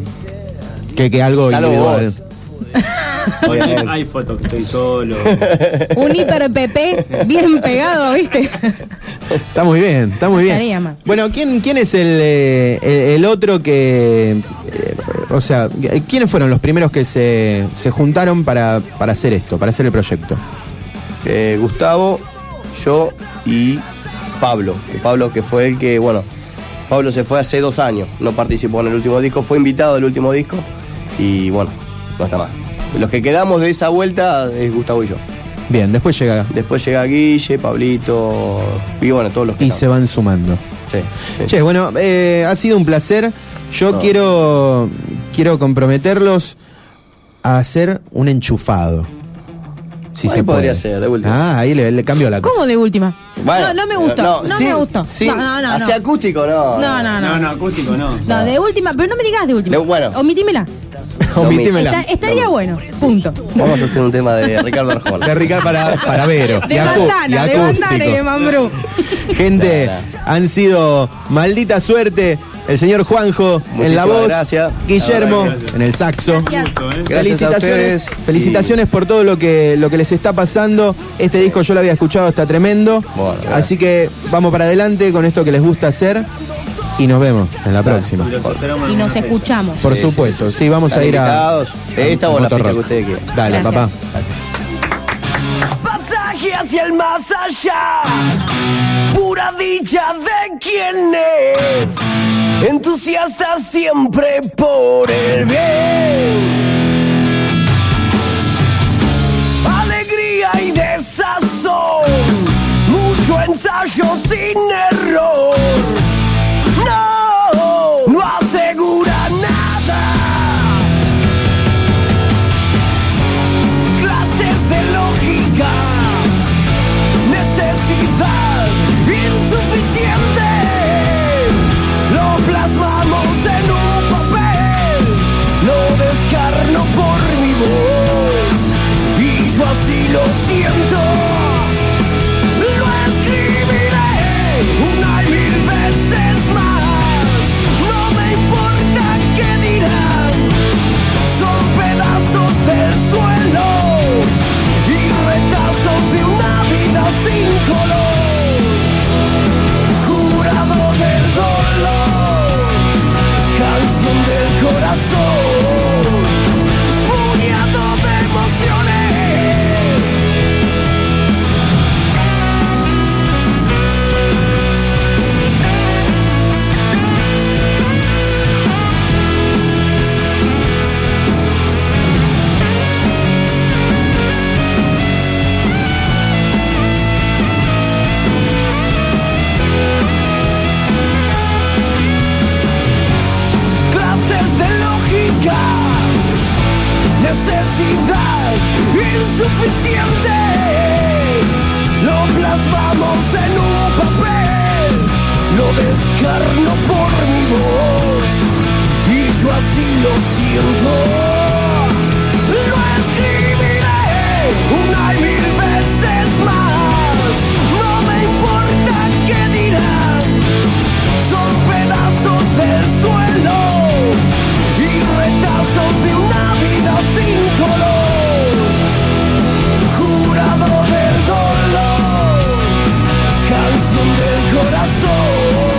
Que algo Salvo individual. Obviamente. hay fotos que estoy solo. Un hiper PP bien pegado, ¿viste? Está muy bien, está muy bien. Estaría mal. Bueno, ¿quién es el otro que... o sea, ¿quiénes fueron los primeros que se juntaron para hacer esto, para hacer el proyecto? Gustavo, yo y Pablo. Pablo que fue el que, bueno, Pablo se fue hace 2 años, no participó en el último disco, fue invitado al último disco y bueno, no está más. Los que quedamos de esa vuelta es Gustavo y yo. Bien, después llega Después llega Guille, Pablito y bueno, todos los que y estamos. se van sumando. Sí, sí. Che, bueno, ha sido un placer. Yo No. quiero comprometerlos a hacer un enchufado. Si Ahí se podría puede. ser, de última. Ah, ahí le cambio la cosa. ¿Cómo de última? Bueno, no me gustó. No sí, me gustó. sí, No. hacia acústico no. No, acústico no. No, de última, pero no me digas de última. Bueno. Omitímela. Omitímela. Estaría bueno. Punto. Vamos a hacer un tema de Ricardo Arjona. De Ricardo para Vero. De y bandana, de acústico. bandana y de mambrú. Gente, han sido maldita suerte. El señor Juanjo en la Muchísimas voz, gracias. Guillermo Gracias. en el saxo. Gracias. Gracias a ustedes. Felicitaciones por todo lo que les está pasando. Este disco yo lo había escuchado, está tremendo. Bueno, gracias. Así que vamos para adelante con esto que les gusta hacer y nos vemos en la próxima. Y los esperamos en Y nos una fecha. escuchamos. Por Sí, supuesto, sí, vamos Están a ir a invitados. Esta o la Motorrock. fecha que ustedes quieran. Dale, Gracias. papá. Pasaje hacia el más allá, pura dicha de quien es, entusiasta siempre por el bien. Alegría y desazón, mucho ensayo sin error. No asegura nada. Clases de lógica, necesidad insuficiente. Lo plasmamos en un papel, lo descarno por mi voz y yo así lo siento. Lo escribiré una y 1000 veces más. No me importa qué dirán, son pedazos del suelo y retazos de una vida sin color. Jurado del dolor, canción del corazón, puñado de emociones. Clases de lógica, necesidad insuficiente. Lo plasmamos en un papel, lo descarno por mi voz y yo así lo siento. Lo escribiré una y 1000 veces más. No me importa qué dirán, son pedazos del suelo y retazos de una vida sin color. Jurado del dolor, canción del corazón.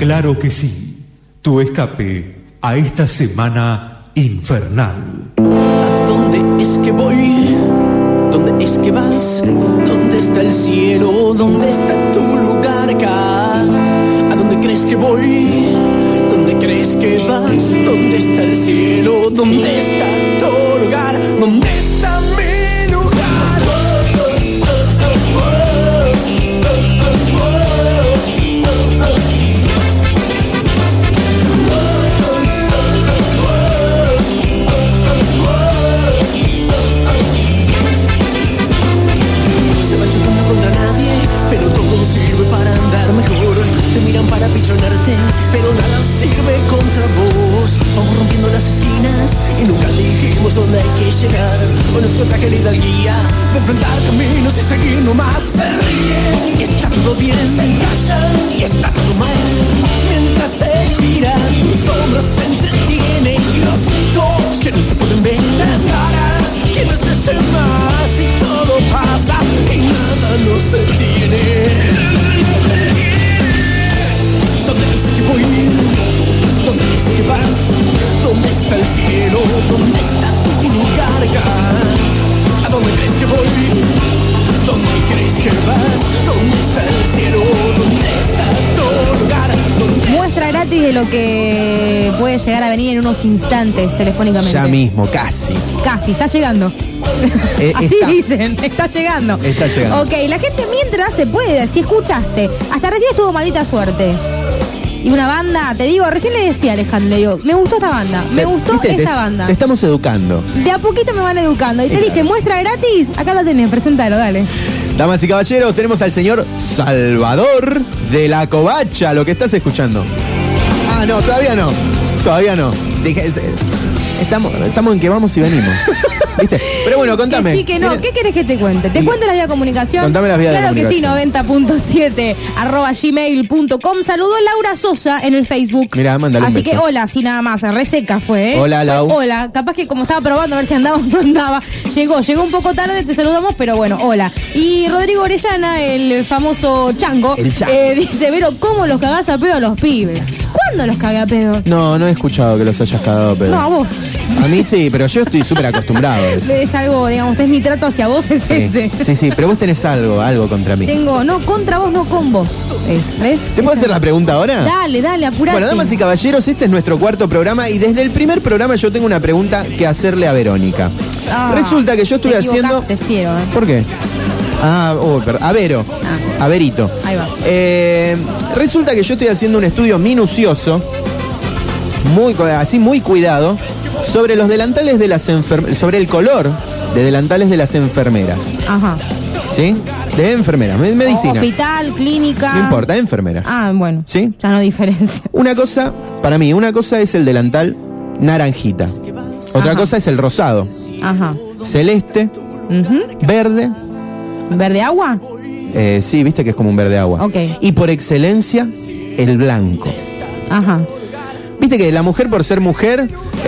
Claro que sí, tu escape a esta semana infernal. ¿A dónde es que voy? ¿Dónde es que vas? ¿Dónde está el cielo? ¿Dónde está tu lugar acá? ¿A dónde crees que voy? ¿Dónde crees que vas? ¿Dónde está el cielo? ¿Dónde está tu lugar? ¿Dónde está mi lugar? Pero todo sirve para andar mejor. Te miran para pichonarte, pero nada sirve contra vos. Vamos rompiendo las esquinas y nunca dijimos dónde hay que llegar. O nos contagia la hidalguía de enfrentar caminos y seguir nomás. Se ríen y está todo bien, se callan y está todo mal. Mientras se tira, tus hombros se entretienen y los ojos que no se pueden ver. Las caras que no se hacen más y todo pasa y nada no se tiene. ¿Dónde es que voy? ¿Dónde es que vas? ¿Dónde está el cielo? ¿Dónde está tu lugar acá? ¿A dónde crees que voy? ¿Dónde crees que vas? ¿Dónde está el cielo? ¿Dónde está tu lugar? Muestra gratis de lo que puede llegar a venir en unos instantes telefónicamente. Ya mismo, casi. Casi, está llegando. Así Está. dicen, está llegando. Está llegando. Ok, la gente mientras se puede, si escuchaste, hasta recién estuvo Maldita Suerte. Y una banda, te digo, recién le decía a Alejandro, le digo, me gustó esta banda, me gustó ¿Viste? esta banda. Te estamos educando. De a poquito me van educando. Y te dije, muestra gratis, acá la tenés, presentalo, dale. Damas y caballeros, tenemos al señor Salvador de la Covacha, lo que estás escuchando. Ah, no, todavía no. Todavía no. Estamos en que vamos y venimos. ¿Viste? Pero bueno, contame. Que sí, que no. ¿Qué querés que te cuente? ¿Te cuento la vía de comunicación? Contame las vías de comunicación. Claro que sí, 90.7 @gmail.com. Saludó Laura Sosa en el Facebook. Mirá, mándale un Así que beso. hola, así nada más. Reseca fue, ¿eh? Hola, Lau. Hola. Capaz que como estaba probando a ver si andaba o no andaba. Llegó un poco tarde, te saludamos, pero bueno, hola. Y Rodrigo Orellana, el famoso chango, El chango. dice, Vero, ¿cómo los cagás a pedo a los pibes? ¿Cuándo los cagué a pedo? No, no he escuchado que los hayas cagado, pero. No, a vos. A mí sí, pero yo estoy súper acostumbrado a eso. Es algo, digamos, es mi trato hacia vos, es ese. Sí, pero vos tenés algo contra mí. Tengo, no contra vos, no con vos. ¿Ves? ¿Te puedo hacer la pregunta ahora? Dale, apurate. Bueno, damas y caballeros, este es nuestro cuarto programa y desde el primer programa yo tengo una pregunta que hacerle a Verónica. Resulta que yo estuve haciendo... Te fiero, ¿eh? ¿Por qué? A Vero. A Verito. Ahí va. Resulta que yo estoy haciendo un estudio minucioso, muy cuidado, sobre los delantales de las sobre el color de delantales de las enfermeras. Ajá. ¿Sí? De enfermeras, medicina. Hospital, clínica. No importa, enfermeras. Bueno. ¿Sí? Ya no diferencia. Una cosa, para mí, es el delantal naranjita. Otra Ajá. cosa es el rosado. Ajá. Celeste, verde. ¿Verde agua? Sí, viste que es como un verde agua. Ok. Y por excelencia, el blanco. Ajá. Viste que la mujer, por ser mujer,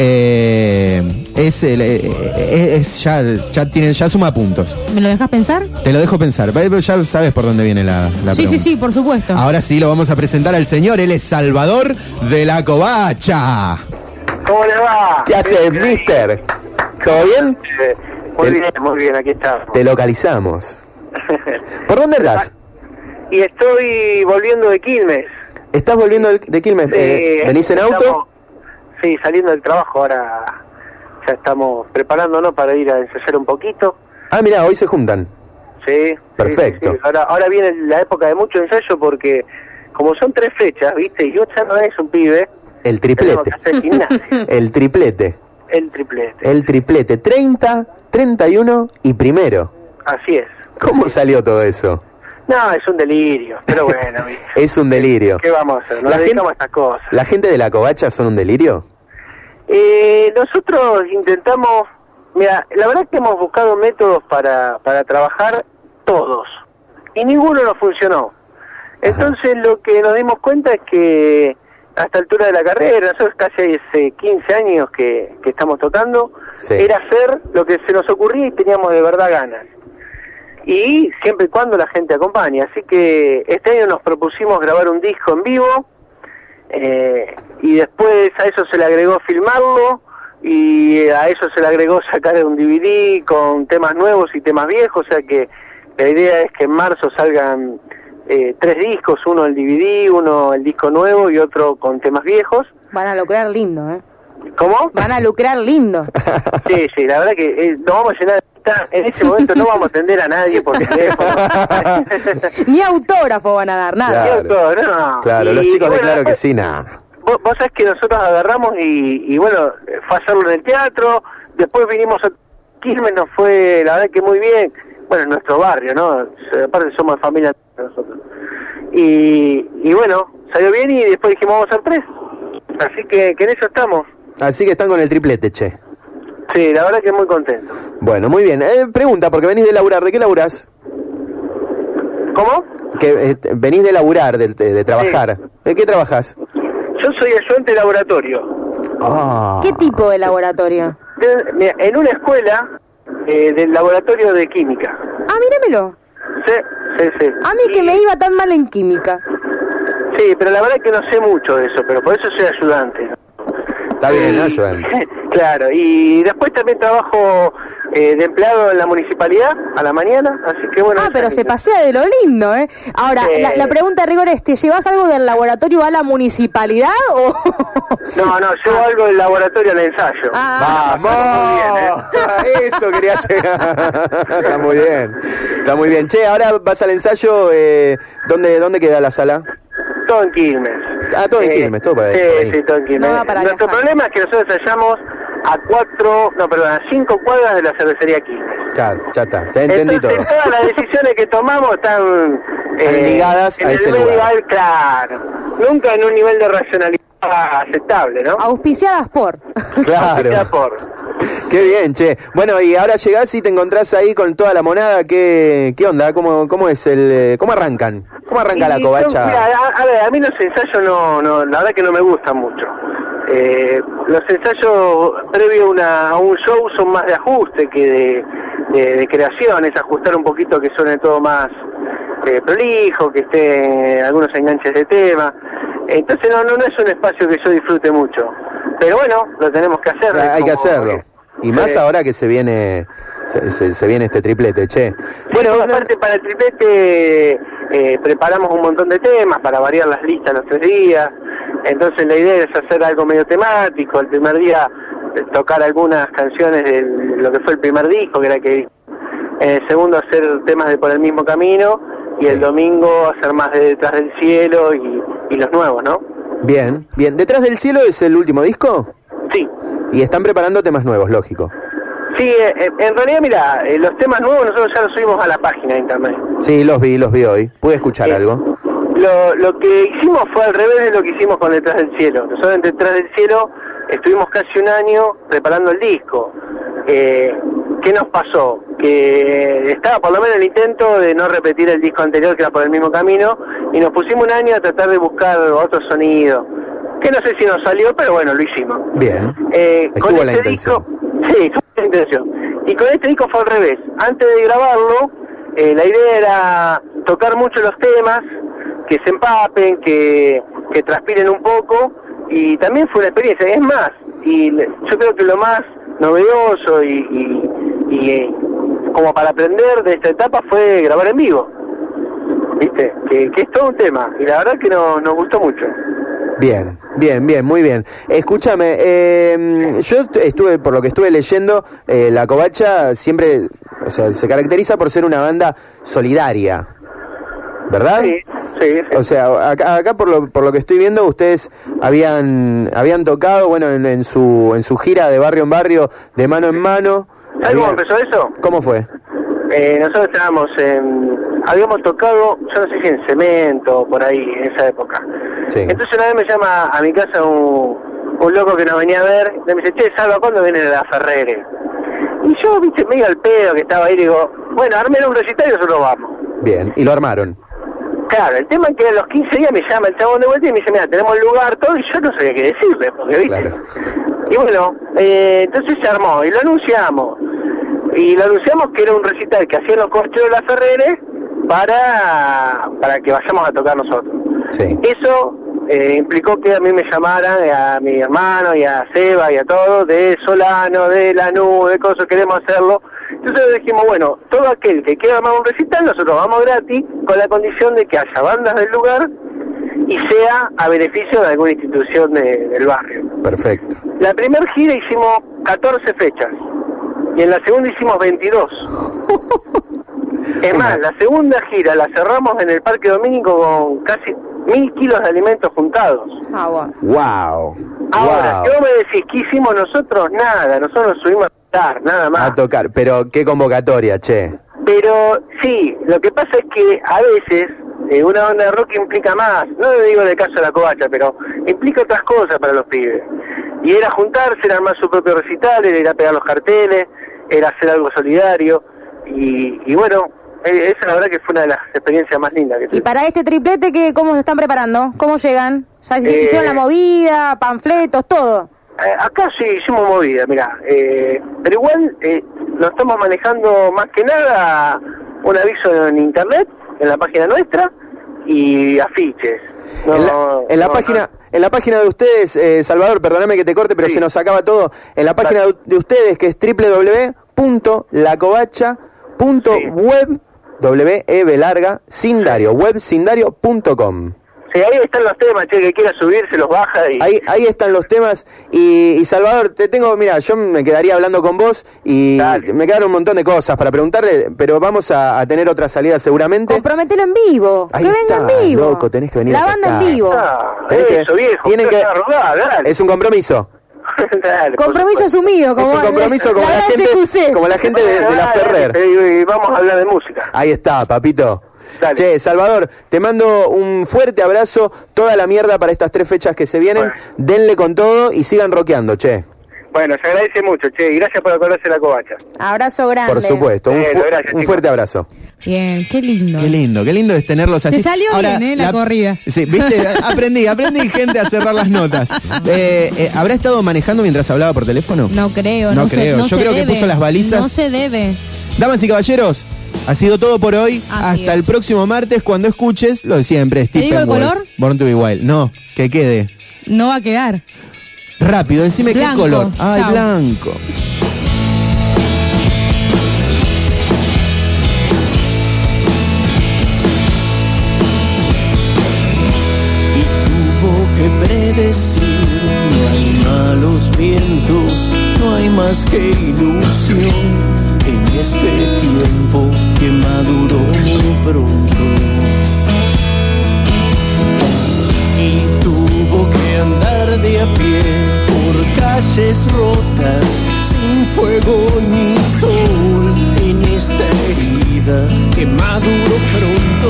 ya suma puntos. ¿Me lo dejas pensar? Te lo dejo pensar. Ya sabes por dónde viene la pregunta. Sí, por supuesto. Ahora sí lo vamos a presentar al señor. Él es Salvador de la Covacha. ¿Cómo le va? ¿Qué haces, mister? ¿Todo bien? Muy bien, aquí estamos. Te localizamos. ¿Por dónde andás? Y estoy volviendo de Quilmes. ¿Estás volviendo de Quilmes? ¿Venís en auto? Sí, saliendo del trabajo, ahora ya estamos preparándonos para ir a ensayar un poquito. Ah, mirá, hoy se juntan. Sí. Perfecto. Sí. Ahora viene la época de mucho ensayo porque como son 3 fechas, ¿viste? Y yo ya no es un pibe. El Tenemos triplete. que hacer gimnasia. El triplete. El triplete. El triplete. 30, 31 y primero. Así es. ¿Cómo salió todo eso? No, es un delirio, pero bueno, ¿viste? Es un delirio. ¿Qué vamos a hacer? Nos dedicamos a estas cosas. ¿La gente de la Covacha son un delirio? Nosotros intentamos, mira, la verdad es que hemos buscado métodos para trabajar todos y ninguno nos funcionó. Entonces lo que nos dimos cuenta es que a esta altura de la carrera, nosotros casi hace 15 años que estamos tocando, Sí. era hacer lo que se nos ocurría y teníamos de verdad ganas. Y siempre y cuando la gente acompañe. Así que este año nos propusimos grabar un disco en vivo y después a eso se le agregó filmarlo, y a eso se le agregó sacar un DVD con temas nuevos y temas viejos, o sea que la idea es que en marzo salgan 3 discos, uno el DVD, uno el disco nuevo y otro con temas viejos. Van a lucrar lindo, ¿eh? ¿Cómo? Van a lucrar lindo. Sí, la verdad que nos vamos a llenar. En ese momento no vamos a atender a nadie por teléfono. Ni autógrafo van a dar, nada. Claro. No. Claro, los chicos de Claro que sí, nada. Vos sabés que nosotros agarramos y bueno, fue a hacerlo en el teatro, después vinimos a Quilmes, nos fue, la verdad que muy bien, bueno, en nuestro barrio, ¿no? Aparte somos familia nosotros. Y bueno, salió bien y después dijimos vamos a hacer 3. Así que en eso estamos. Así que están con el triplete, che. Sí, la verdad que muy contento. Bueno, muy bien. Pregunta, porque venís de laburar, ¿de qué laburás? ¿Cómo? Que venís de laburar, de trabajar. Sí. ¿De qué trabajás? Yo soy ayudante de laboratorio. Ah. ¿Qué tipo de laboratorio? Mira, en una escuela del laboratorio de química. Ah, míramelo. Sí. A mí que me iba tan mal en química. Sí, pero la verdad que no sé mucho de eso, pero por eso soy ayudante. Está bien, ¿no, Joan? Claro, y después también trabajo de empleado en la municipalidad a la mañana, así que bueno. Ah, pero se pasea de lo lindo, ¿eh? Ahora, la pregunta de rigor es, ¿te llevas algo del laboratorio a la municipalidad o...? No, llevo algo del laboratorio al ensayo. ¡Vamos! Eso quería llegar. Está muy bien. Che, ahora vas al ensayo, ¿dónde queda la sala? Todo en Quilmes. Ah, todo en Quilmes, todo para ahí. Sí, todo en Quilmes. No va para Nuestro viajar. problema es que nosotros ensayamos a 5 cuadras de la cervecería Quilmes. Claro, ya está, te entendí todo. Entonces todas las decisiones que tomamos están ligadas a ese lugar. Claro, nunca en un nivel de racionalidad aceptable, ¿no? Auspiciadas por... Claro. Ya por. Qué bien, che. Bueno, y ahora llegás y te encontrás ahí con toda la monada. ¿Qué onda? ¿Cómo es cómo arrancan? ¿Cómo arranca la covacha? Mira, a ver, a mí los ensayos no, la verdad que no me gustan mucho. Los ensayos previo a un show son más de ajuste que de creación, es ajustar un poquito que suene todo más prolijo, que esté algunos enganches de tema. Entonces no es un espacio que yo disfrute mucho. Pero bueno, lo tenemos que hacer. Hay que hacerlo. Y más ahora que se viene este triplete, che. Bueno, aparte para el triplete preparamos un montón de temas para variar las listas los 3 días. Entonces la idea es hacer algo medio temático. El primer día tocar algunas canciones de lo que fue el primer disco, que era que en el segundo hacer temas de Por el Mismo Camino, y el domingo hacer más de Detrás del Cielo y los nuevos, ¿no? Bien. ¿Detrás del Cielo es el último disco? Sí. Y están preparando temas nuevos, lógico. Sí, en realidad, mira, los temas nuevos nosotros ya los subimos a la página de internet. Sí, los vi hoy. Pude escuchar algo. Lo que hicimos fue al revés de lo que hicimos con Detrás del Cielo. Nosotros en Detrás del Cielo estuvimos casi un año preparando el disco. ¿Qué nos pasó? Que estaba por lo menos el intento de no repetir el disco anterior, que era Por el Mismo Camino, y nos pusimos un año a tratar de buscar otro sonido, que no sé si nos salió, pero bueno, lo hicimos. Bien. Estuvo la intención. Sí, estuvo la intención. Y con este disco fue al revés. Antes de grabarlo, la idea era tocar mucho los temas, que se empapen, que transpiren un poco, y también fue una experiencia. Es más, y yo creo que lo más novedoso y como para aprender de esta etapa fue grabar en vivo, ¿viste? Que es todo un tema, y la verdad que nos gustó mucho. Bien, muy bien. Escúchame, yo estuve, por lo que estuve leyendo, La Covacha siempre, o sea, se caracteriza por ser una banda solidaria, ¿verdad? Sí. O sea, acá por lo que estoy viendo, ustedes habían tocado, bueno, en su gira de barrio en barrio, de mano en mano. ¿Sabes cómo empezó eso? ¿Cómo fue? Nosotros habíamos tocado, yo no sé si en Cemento, por ahí, en esa época. Sí. Entonces una vez me llama a mi casa un loco que nos venía a ver, y me dice, che, Salva, ¿cuándo viene de la Ferrere? Y yo, viste, medio al pedo que estaba ahí, digo, bueno, armen un recital y nosotros vamos. Bien, y lo armaron. Claro, el tema es que a los 15 días me llama el chabón de vuelta y me dice, mira, tenemos el lugar, todo, y yo no sabía qué decirle, porque, viste. Claro. Y bueno, entonces se armó, y lo anunciamos. Y lo anunciamos que era un recital que hacían los cocheros de la Ferrere para que vayamos a tocar nosotros. Sí. Eso implicó que a mí me llamaran, a mi hermano y a Seba y a todos, de Solano, de Lanús, de cosas, queremos hacerlo. Entonces dijimos, bueno, todo aquel que quiera armar un recital, nosotros vamos gratis, con la condición de que haya bandas del lugar y sea a beneficio de alguna institución del barrio. Perfecto. La primera gira hicimos 14 fechas y en la segunda hicimos 22. Es más, la segunda gira la cerramos en el Parque Domínico con casi 1000 kilos de alimentos juntados. Wow. Ahora, ¿qué vos me decís? ¿Qué hicimos nosotros? Nada, nosotros nos subimos a tocar, nada más. A tocar, pero qué convocatoria, che. Pero sí, lo que pasa es que a veces una banda de rock implica más, no le digo en el caso de La Covacha, pero implica otras cosas para los pibes. Y era juntarse, era armar su propio recital, era ir a pegar los carteles, era hacer algo solidario, y bueno, esa la verdad que fue una de las experiencias más lindas que tuve. Y para este triplete, ¿cómo se están preparando? ¿Cómo llegan? ¿Ya hicieron la movida, panfletos, todo? Acá sí hicimos movida, mirá, pero igual nos estamos manejando más que nada un aviso en internet, en la página nuestra, y afiches. En la página de ustedes, Salvador, perdóname que te corte, pero sí, se nos acaba todo. En la página de ustedes, que es www.lacovacha.web, websindario.com. Sí, ahí están los temas, che, que quiera subir, se los baja y... Ahí están los temas. Y Salvador, mira, yo me quedaría hablando con vos y Dale. me quedaron un montón de cosas para preguntarle, pero vamos a tener otra salida seguramente. Comprometelo en vivo. Ahí que está, venga en vivo. loco, tenés que venir La a banda en tocar. vivo. Eso, viejo, tienen que, dale. es un compromiso. Dale, por Compromiso supuesto. asumido. Como Es un compromiso como la gente de la Dale, Ferrer. y vamos a hablar de música. Ahí está, papito. Dale. Che, Salvador, te mando un fuerte abrazo, toda la mierda para estas 3 fechas que se vienen. Bueno. Denle con todo y sigan rockeando, che. Bueno, se agradece mucho, che, y gracias por acordarse de La Covacha. Abrazo grande. Por supuesto, Gracias, un chicos. fuerte abrazo. Bien, qué lindo. Qué lindo es tenerlos así. Te salió bien, la corrida. Sí, viste, aprendí gente a cerrar las notas. ¿Habrá estado manejando mientras hablaba por teléfono? No creo, No creo. Yo creo que puso las balizas. No se debe. Damas y caballeros, ha sido todo por hoy. Así Hasta es. el próximo martes, cuando escuches lo de siempre. ¿Te digo el Steppenwolf, color? Born to be Wild. No, que quede. No va a quedar. Rápido, decime Blanco. qué color. Ay, Chau. blanco. Tuvo que predecir, no hay malos vientos, no hay más que ilusión en este tiempo que maduró muy pronto. Y tuvo que andar de a pie por calles rotas, sin fuego ni sol, en esta herida que maduró pronto.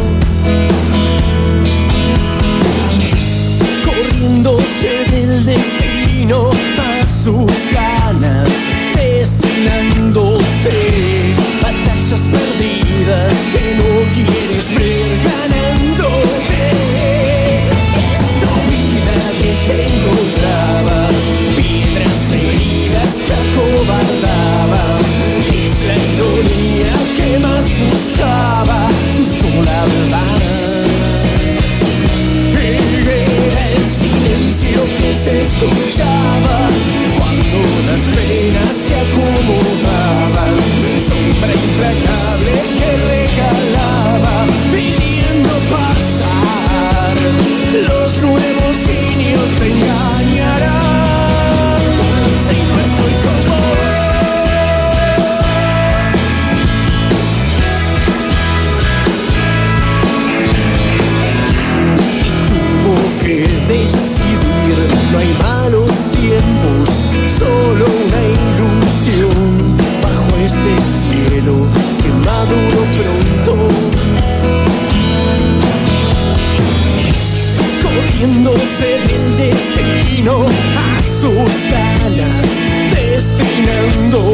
Corriéndose del destino a sus ganas, destinándose batallas perdidas que no quieres ver, ganándote. Esta vida que te encontraba, piedras heridas que acobardaban, es la ironía que más buscaba tu sola verdad. Que se escuchaba cuando las penas se acomodaban, sombra implacable que regalaba pidiendo pasar. Los nuevos niños te engañarán si no estoy como y tuvo que decidir. No hay malos tiempos, solo una ilusión bajo este cielo que maduró pronto. Corriéndose del destino a sus ganas, destinando